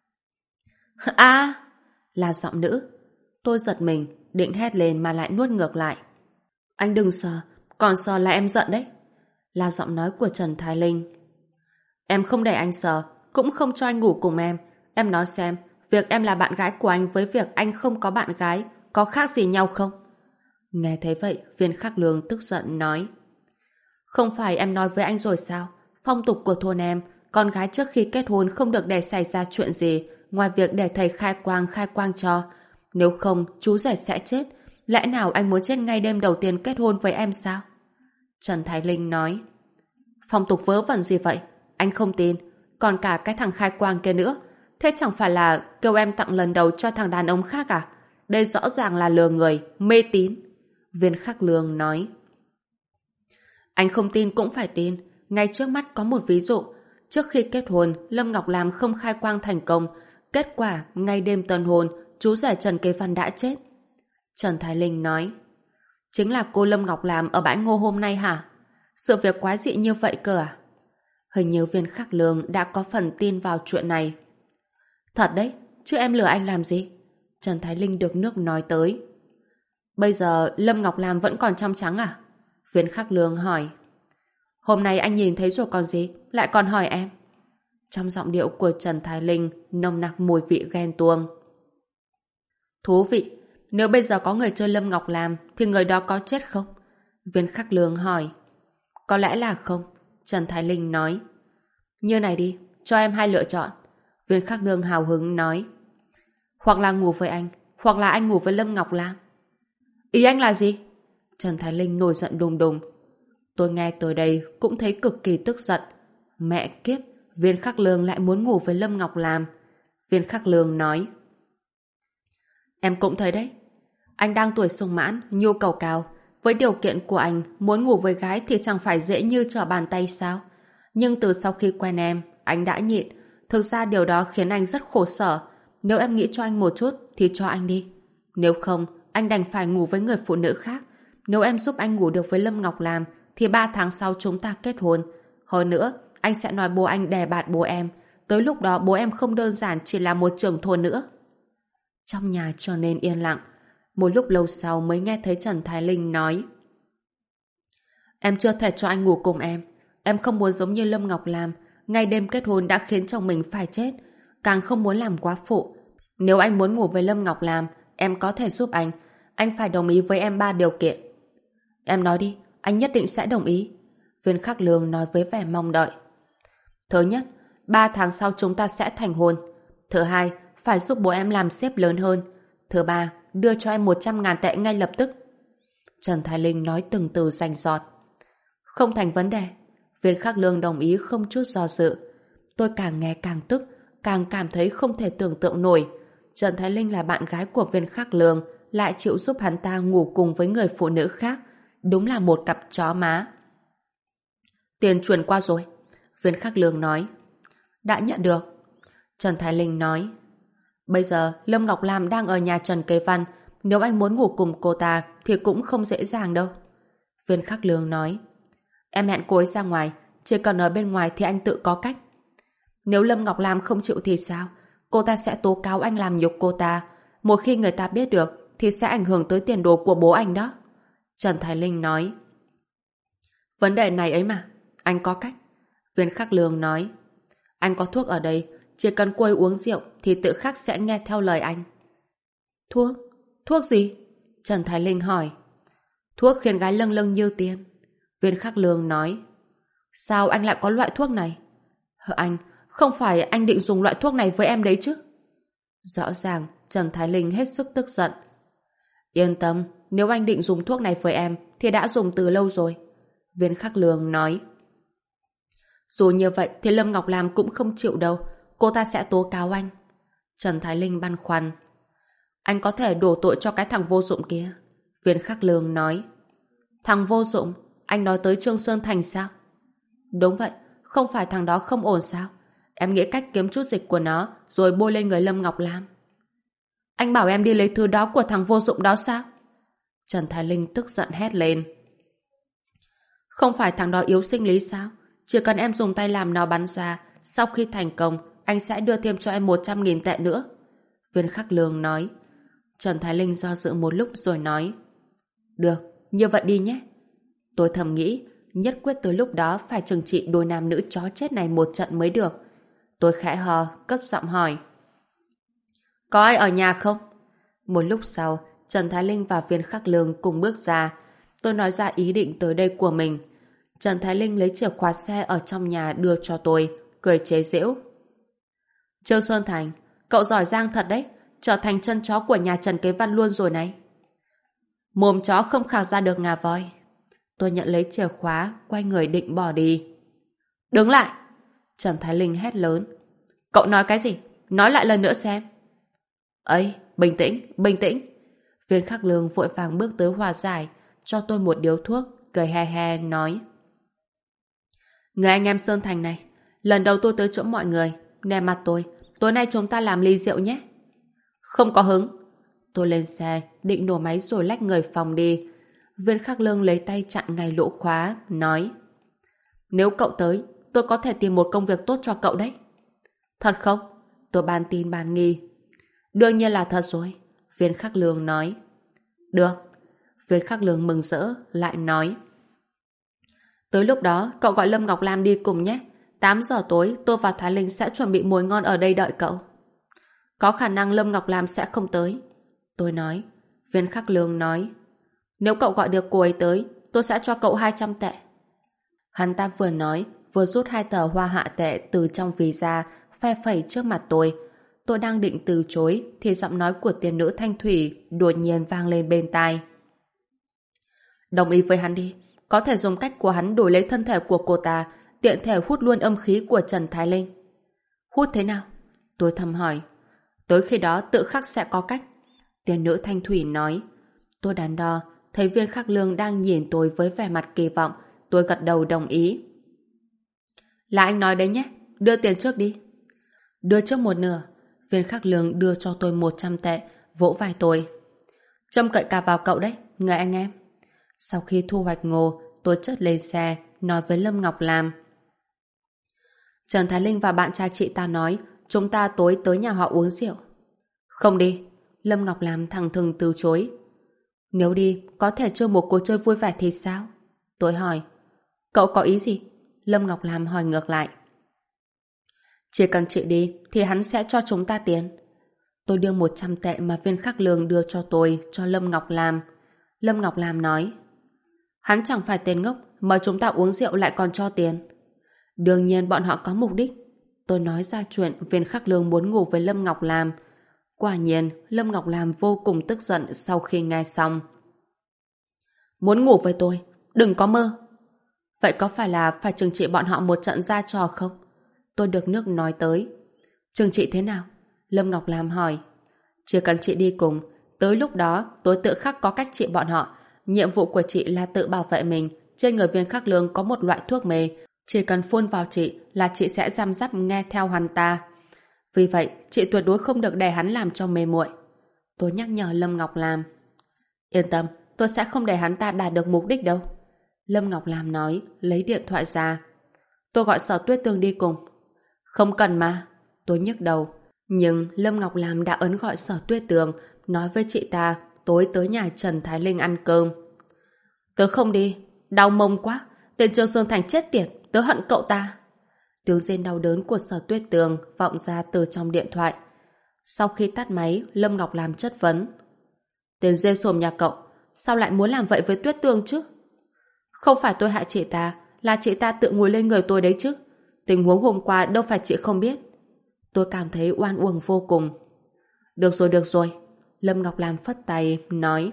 Speaker 1: À! Là giọng nữ. Tôi giật mình, định hét lên mà lại nuốt ngược lại. Anh đừng sợ, còn sợ là em giận đấy. Là giọng nói của Trần Thái Linh. Em không để anh sợ, cũng không cho anh ngủ cùng em. Em nói xem, việc em là bạn gái của anh với việc anh không có bạn gái có khác gì nhau không? Nghe thấy vậy, Viên Khắc Lương tức giận nói. Không phải em nói với anh rồi sao? Phong tục của thôn em, con gái trước khi kết hôn không được để xảy ra chuyện gì, ngoài việc để thầy khai quang cho. Nếu không, chú rể sẽ chết. Lẽ nào anh muốn chết ngay đêm đầu tiên kết hôn với em sao? Trần Thái Linh nói. Phong tục vớ vẩn gì vậy? Anh không tin. Còn cả cái thằng khai quang kia nữa. Thế chẳng phải là kêu em tặng lần đầu cho thằng đàn ông khác à? Đây rõ ràng là lừa người, mê tín. Viên Khắc Lương nói. Anh không tin cũng phải tin. Ngay trước mắt có một ví dụ. Trước khi kết hôn, Lâm Ngọc Lam không khai quang thành công. Kết quả, ngay đêm tân hôn, chú rể Trần Kế Văn đã chết. Trần Thái Linh nói. Chính là cô Lâm Ngọc Lam ở bãi ngô hôm nay hả? Sự việc quái dị như vậy cơ à? Hình như Viên Khắc Lương đã có phần tin vào chuyện này. Thật đấy, chứ em lừa anh làm gì? Trần Thái Linh được nước nói tới. Bây giờ Lâm Ngọc Lam vẫn còn trong trắng à? Viên Khắc Lương hỏi. Hôm nay anh nhìn thấy rồi còn gì, lại còn hỏi em. Trong giọng điệu của Trần Thái Linh nồng nặc mùi vị ghen tuông. Thú vị, nếu bây giờ có người chơi Lâm Ngọc Lam thì người đó có chết không? Viên Khắc Lương hỏi. Có lẽ là không, Trần Thái Linh nói. Như này đi, cho em hai lựa chọn. Viên Khắc Lương hào hứng nói. Hoặc là ngủ với anh, hoặc là anh ngủ với Lâm Ngọc Lam. Ý anh là gì? Trần Thái Linh nổi giận đùng đùng. Tôi nghe tới đây cũng thấy cực kỳ tức giận. Mẹ kiếp, Viên Khắc Lương lại muốn ngủ với Lâm Ngọc Lam. Viên Khắc Lương nói. Em cũng thấy đấy. Anh đang tuổi sung mãn, nhu cầu cao. Với điều kiện của anh, muốn ngủ với gái thì chẳng phải dễ như trở bàn tay sao? Nhưng từ sau khi quen em, anh đã nhịn. Thực ra điều đó khiến anh rất khổ sở. Nếu em nghĩ cho anh một chút, thì cho anh đi. Nếu không, anh đành phải ngủ với người phụ nữ khác. Nếu em giúp anh ngủ được với Lâm Ngọc Lam, thì 3 tháng sau chúng ta kết hôn. Hơn nữa, anh sẽ nói bố anh đè bạt bố em. Tới lúc đó bố em không đơn giản chỉ là một trưởng thôn nữa. Trong nhà trở nên yên lặng. Một lúc lâu sau mới nghe thấy Trần Thái Linh nói. Em chưa thể cho anh ngủ cùng em. Em không muốn giống như Lâm Ngọc Lam, ngay đêm kết hôn đã khiến chồng mình phải chết. Càng không muốn làm quá phụ. Nếu anh muốn ngủ với Lâm Ngọc Lam, em có thể giúp anh. Anh phải đồng ý với em 3 điều kiện. Em nói đi, anh nhất định sẽ đồng ý. Viên Khắc Lương nói với vẻ mong đợi. Thứ nhất, 3 tháng sau chúng ta sẽ thành hôn. Thứ hai, phải giúp bố em làm sếp lớn hơn. Thứ ba, đưa cho em 100.000 tệ ngay lập tức. Trần Thái Linh nói từng từ rành rọt. Không thành vấn đề. Viên Khắc Lương đồng ý không chút do dự. Tôi càng nghe càng tức, càng cảm thấy không thể tưởng tượng nổi. Trần Thái Linh là bạn gái của Viên Khắc Lương, lại chịu giúp hắn ta ngủ cùng với người phụ nữ khác. Đúng là một cặp chó má. Tiền chuyển qua rồi. Viên Khắc Lương nói. Đã nhận được. Trần Thái Linh nói. Bây giờ Lâm Ngọc Lam đang ở nhà Trần Kế Văn. nếu anh muốn ngủ cùng cô ta thì cũng không dễ dàng đâu. Viên Khắc Lương nói. Em hẹn cô ấy ra ngoài, chỉ cần ở bên ngoài thì anh tự có cách. Nếu Lâm Ngọc Lam không chịu thì sao? Cô ta sẽ tố cáo anh làm nhục cô ta. Một khi người ta biết được thì sẽ ảnh hưởng tới tiền đồ của bố anh đó. Trần Thái Linh nói. Vấn đề này ấy mà, anh có cách. Viên Khắc Lương nói. Anh có thuốc ở đây, chỉ cần cô ấy uống rượu thì tự khắc sẽ nghe theo lời anh. Thuốc? Thuốc gì? Trần Thái Linh hỏi. Thuốc khiến gái lâng lâng như tiên. Viên Khắc Lương nói. Sao anh lại có loại thuốc này? Anh, không phải anh định dùng loại thuốc này với em đấy chứ? Rõ ràng, Trần Thái Linh hết sức tức giận. Yên tâm, nếu anh định dùng thuốc này với em thì đã dùng từ lâu rồi. Viên Khắc Lương nói. Dù như vậy thì Lâm Ngọc Lam cũng không chịu đâu. Cô ta sẽ tố cáo anh. Trần Thái Linh băn khoăn. Anh có thể đổ tội cho cái thằng vô dụng kia. Viên Khắc Lương nói. Thằng vô dụng? Anh nói tới Trương Sơn Thành sao? Đúng vậy, không phải thằng đó không ổn sao? Em nghĩ cách kiếm chút dịch của nó rồi bôi lên người Lâm Ngọc Lam. Anh bảo em đi lấy thứ đó của thằng vô dụng đó sao? Trần Thái Linh tức giận hét lên. Không phải thằng đó yếu sinh lý sao? Chỉ cần em dùng tay làm nó bắn ra, sau khi thành công, anh sẽ đưa thêm cho em 100.000 tệ nữa. Viên Khắc Lương nói. Trần Thái Linh do dự một lúc rồi nói. Được, như vậy đi nhé. Tôi thầm nghĩ, nhất quyết tới lúc đó phải trừng trị đôi nam nữ chó chết này một trận mới được. Tôi khẽ hò, cất giọng hỏi. Có ai ở nhà không? Một lúc sau, Trần Thái Linh và Viên Khắc Lương cùng bước ra. Tôi nói ra ý định tới đây của mình. Trần Thái Linh lấy chìa khóa xe ở trong nhà đưa cho tôi, cười chế giễu. Trương Sơn Thành, cậu giỏi giang thật đấy, trở thành chân chó của nhà Trần Kế Văn luôn rồi này. Mồm chó không khạc ra được ngà voi. Tôi nhận lấy chìa khóa, quay người định bỏ đi. Đứng lại! Trần Thái Linh hét lớn. Cậu nói cái gì? Nói lại lần nữa xem. Ấy, bình tĩnh, bình tĩnh. Viên Khắc Lương vội vàng bước tới hòa giải, cho tôi một điếu thuốc, cười he he nói. Người anh em Sơn Thành này, lần đầu tôi tới chỗ mọi người, nè mặt tôi, tối nay chúng ta làm ly rượu nhé. Không có hứng. Tôi lên xe, định nổ máy rồi lách người phòng đi. Viên Khắc Lương lấy tay chặn ngay lỗ khóa, nói. Nếu cậu tới, tôi có thể tìm một công việc tốt cho cậu đấy. Thật không? Tôi bàn tin bàn nghi. Đương nhiên là thật rồi. Viên Khắc Lương nói. Được. Viên Khắc Lương mừng rỡ, lại nói. Tới lúc đó, cậu gọi Lâm Ngọc Lam đi cùng nhé. 8 giờ tối, tôi và Thái Linh sẽ chuẩn bị mồi ngon ở đây đợi cậu. Có khả năng Lâm Ngọc Lam sẽ không tới. Tôi nói. Viên Khắc Lương nói. Nếu cậu gọi được cô ấy tới, tôi sẽ cho cậu 200 tệ. Hắn ta vừa nói, vừa rút 2 tờ hoa hạ tệ từ trong ví ra, phe phẩy trước mặt tôi. Tôi đang định từ chối, thì giọng nói của tiên nữ Thanh Thủy đột nhiên vang lên bên tai. Đồng ý với hắn đi. Có thể dùng cách của hắn đổi lấy thân thể của cô ta, tiện thể hút luôn âm khí của Trần Thái Linh. Hút thế nào? Tôi thầm hỏi. Tới khi đó tự khắc sẽ có cách. Tiên nữ Thanh Thủy nói. Tôi đắn đo, thấy Viên Khắc Lương đang nhìn tôi với vẻ mặt kỳ vọng. Tôi gật đầu đồng ý. Là anh nói đấy nhé, đưa tiền trước đi. Đưa trước một nửa. Viên Khắc Lương đưa cho tôi 100 tệ, vỗ vai tôi. Trông cậy cả vào cậu đấy, người anh em. Sau khi thu hoạch ngô, tôi chất lên xe, nói với Lâm Ngọc Lam. Trần Thái Linh và bạn trai chị ta nói, chúng ta tối tới nhà họ uống rượu. Không đi. Lâm Ngọc Lam thẳng thừng từ chối. Nếu đi, có thể chơi một cuộc chơi vui vẻ thì sao? Tôi hỏi. Cậu có ý gì? Lâm Ngọc Lam hỏi ngược lại. Chỉ cần chị đi, thì hắn sẽ cho chúng ta tiền. Tôi đưa 100 tệ mà Viên Khắc Lương đưa cho tôi, cho Lâm Ngọc Lam. Lâm Ngọc Lam nói. Hắn chẳng phải tên ngốc, mời chúng ta uống rượu lại còn cho tiền. Đương nhiên bọn họ có mục đích. Tôi nói ra chuyện Viên Khắc Lương muốn ngủ với Lâm Ngọc Lam. Quả nhiên, Lâm Ngọc Lam vô cùng tức giận sau khi nghe xong. Muốn ngủ với tôi? Đừng có mơ. Vậy có phải là phải trừng trị bọn họ một trận ra trò không? Tôi được nước nói tới. Trừng trị thế nào? Lâm Ngọc Lam hỏi. Chỉ cần chị đi cùng, tới lúc đó tôi tự khắc có cách trị bọn họ. Nhiệm vụ của chị là tự bảo vệ mình. Trên người Viên Khắc Lương có một loại thuốc mê. Chỉ cần phun vào chị là chị sẽ răm rắp nghe theo hắn ta. Vì vậy, chị tuyệt đối không được để hắn làm cho mê muội. Tôi nhắc nhở Lâm Ngọc Lam. Yên tâm, tôi sẽ không để hắn ta đạt được mục đích đâu. Lâm Ngọc Lam nói, lấy điện thoại ra. Tôi gọi Sở Tuyết Tường đi cùng. Không cần mà. Tôi nhức đầu. Nhưng Lâm Ngọc Lam đã ấn gọi Sở Tuyết Tường, nói với chị ta tối tới nhà Trần Thái Linh ăn cơm. Tớ không đi. Đau mông quá. Tên Trương Xuân Thành chết tiệt. Tớ hận cậu ta. Tiếng rên đau đớn của Sở Tuyết Tường vọng ra từ trong điện thoại. Sau khi tắt máy, Lâm Ngọc Lam chất vấn. Tên dê xồm nhà cậu, sao lại muốn làm vậy với Tuyết Tường chứ? Không phải tôi hại chị ta, là chị ta tự ngồi lên người tôi đấy chứ. Tình huống hôm qua đâu phải chị không biết. Tôi cảm thấy oan uổng vô cùng. Được rồi. Lâm Ngọc Lam phất tay, nói.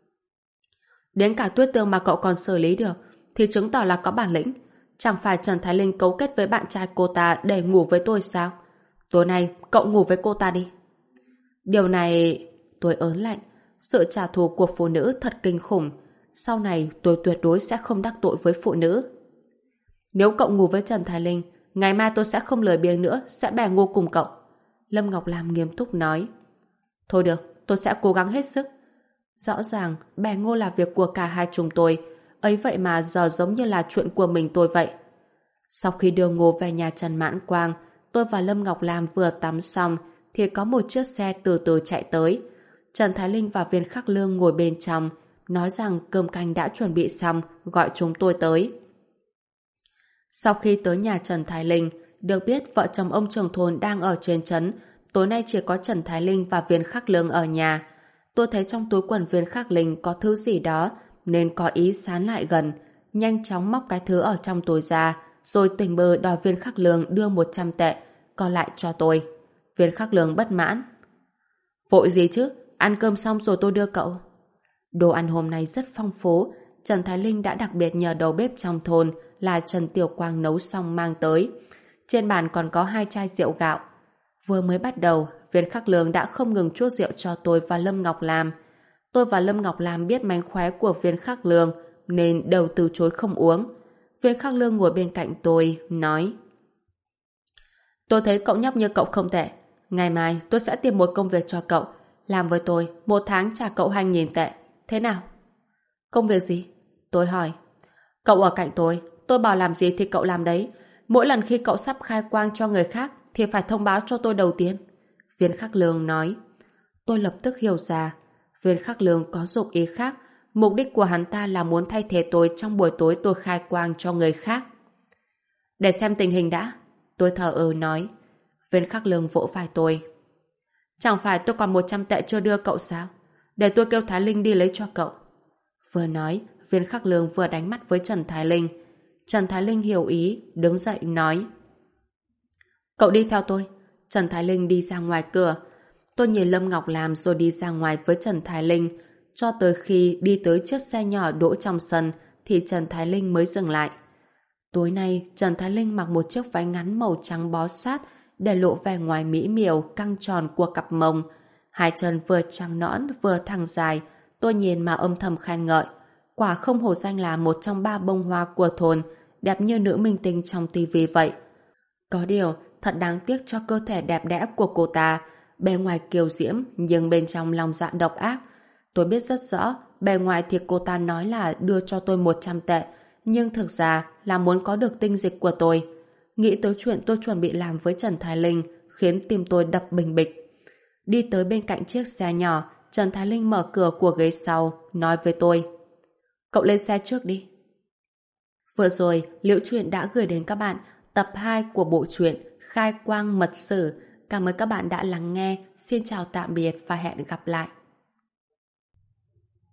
Speaker 1: Đến cả Tuyết Tường mà cậu còn xử lý được, thì chứng tỏ là có bản lĩnh. Chẳng phải Trần Thái Linh cấu kết với bạn trai cô ta để ngủ với tôi sao? Tối nay, cậu ngủ với cô ta đi. Điều này... Tôi ớn lạnh. Sự trả thù của phụ nữ thật kinh khủng. Sau này tôi tuyệt đối sẽ không đắc tội với phụ nữ. Nếu cậu ngủ với Trần Thái Linh, ngày mai tôi sẽ không lười biếng nữa, sẽ bè ngô cùng cậu. Lâm Ngọc Lam nghiêm túc nói. Thôi được, tôi sẽ cố gắng hết sức. Rõ ràng, bè ngô là việc của cả hai chúng tôi. Ấy vậy mà giờ giống như là chuyện của mình tôi vậy. Sau khi đưa Ngô về nhà Trần Mãn Quang, tôi và Lâm Ngọc Lam vừa tắm xong thì có một chiếc xe từ từ chạy tới. Trần Thái Linh và Viên Khắc Lương ngồi bên trong, nói rằng cơm canh đã chuẩn bị xong, gọi chúng tôi tới. Sau khi tới nhà Trần Thái Linh, được biết vợ chồng ông trưởng thôn đang ở trên trấn, tối nay chỉ có Trần Thái Linh và Viên Khắc Lương ở nhà. Tôi thấy trong túi quần Viên Khắc Linh có thứ gì đó, nên có ý sán lại gần, nhanh chóng móc cái thứ ở trong túi ra, rồi tình bơ đòi Viên Khắc Lương đưa 100 tệ, còn lại cho tôi. Viên Khắc Lương bất mãn. Vội gì chứ, ăn cơm xong rồi tôi đưa cậu. Đồ ăn hôm nay rất phong phú, Trần Thái Linh đã đặc biệt nhờ đầu bếp trong thôn là Trần Tiểu Quang nấu xong mang tới. Trên bàn còn có 2 chai rượu gạo. Vừa mới bắt đầu, Viên Khắc Lương đã không ngừng chuốc rượu cho tôi và Lâm Ngọc Lam. Tôi và Lâm Ngọc Lam biết mánh khóe của Viên Khắc Lương nên đều từ chối không uống. Viên Khắc Lương ngồi bên cạnh tôi, nói. Tôi thấy cậu nhóc như cậu không tệ. Ngày mai tôi sẽ tìm một công việc cho cậu. Làm với tôi, 1 tháng trả cậu 2.000 tệ. Thế nào? Công việc gì? Tôi hỏi. Cậu ở cạnh tôi bảo làm gì thì cậu làm đấy. Mỗi lần khi cậu sắp khai quang cho người khác thì phải thông báo cho tôi đầu tiên. Viên Khắc Lương nói. Tôi lập tức hiểu ra. Viên Khắc Lương có dụng ý khác. Mục đích của hắn ta là muốn thay thế tôi trong buổi tối tôi khai quang cho người khác. Để xem tình hình đã. Tôi thở nói. Viên Khắc Lương vỗ vai tôi. Chẳng phải tôi còn 100 tệ chưa đưa cậu sao? Để tôi kêu Thái Linh đi lấy cho cậu. Vừa nói, Viên Khắc Lương vừa đánh mắt với Trần Thái Linh. Trần Thái Linh hiểu ý, đứng dậy nói. Cậu đi theo tôi. Trần Thái Linh đi ra ngoài cửa. Tôi nhìn Lâm Ngọc Lam rồi đi ra ngoài với Trần Thái Linh. Cho tới khi đi tới chiếc xe nhỏ đỗ trong sân thì Trần Thái Linh mới dừng lại. Tối nay, Trần Thái Linh mặc một chiếc váy ngắn màu trắng bó sát để lộ vẻ ngoài mỹ miều căng tròn của cặp mông. 2 chân vừa trắng nõn vừa thẳng dài, tôi nhìn mà âm thầm khen ngợi. Quả không hổ danh là một trong 3 bông hoa của thôn, đẹp như nữ minh tinh trong tivi vậy. Có điều, thật đáng tiếc cho cơ thể đẹp đẽ của cô ta, bề ngoài kiều diễm nhưng bên trong lòng dạ độc ác. Tôi biết rất rõ, bề ngoài thì cô ta nói là đưa cho tôi 100 tệ, nhưng thực ra là muốn có được tinh dịch của tôi. Nghĩ tới chuyện tôi chuẩn bị làm với Trần Thái Linh khiến tim tôi đập bình bịch. Đi tới bên cạnh chiếc xe nhỏ, Trần Thái Linh mở cửa của ghế sau, nói với tôi. Cậu lên xe trước đi. Vừa rồi, Liễu Chuyện đã gửi đến các bạn tập 2 của bộ truyện Khai Quang Mật Sử. Cảm ơn các bạn đã lắng nghe. Xin chào tạm biệt và hẹn gặp lại.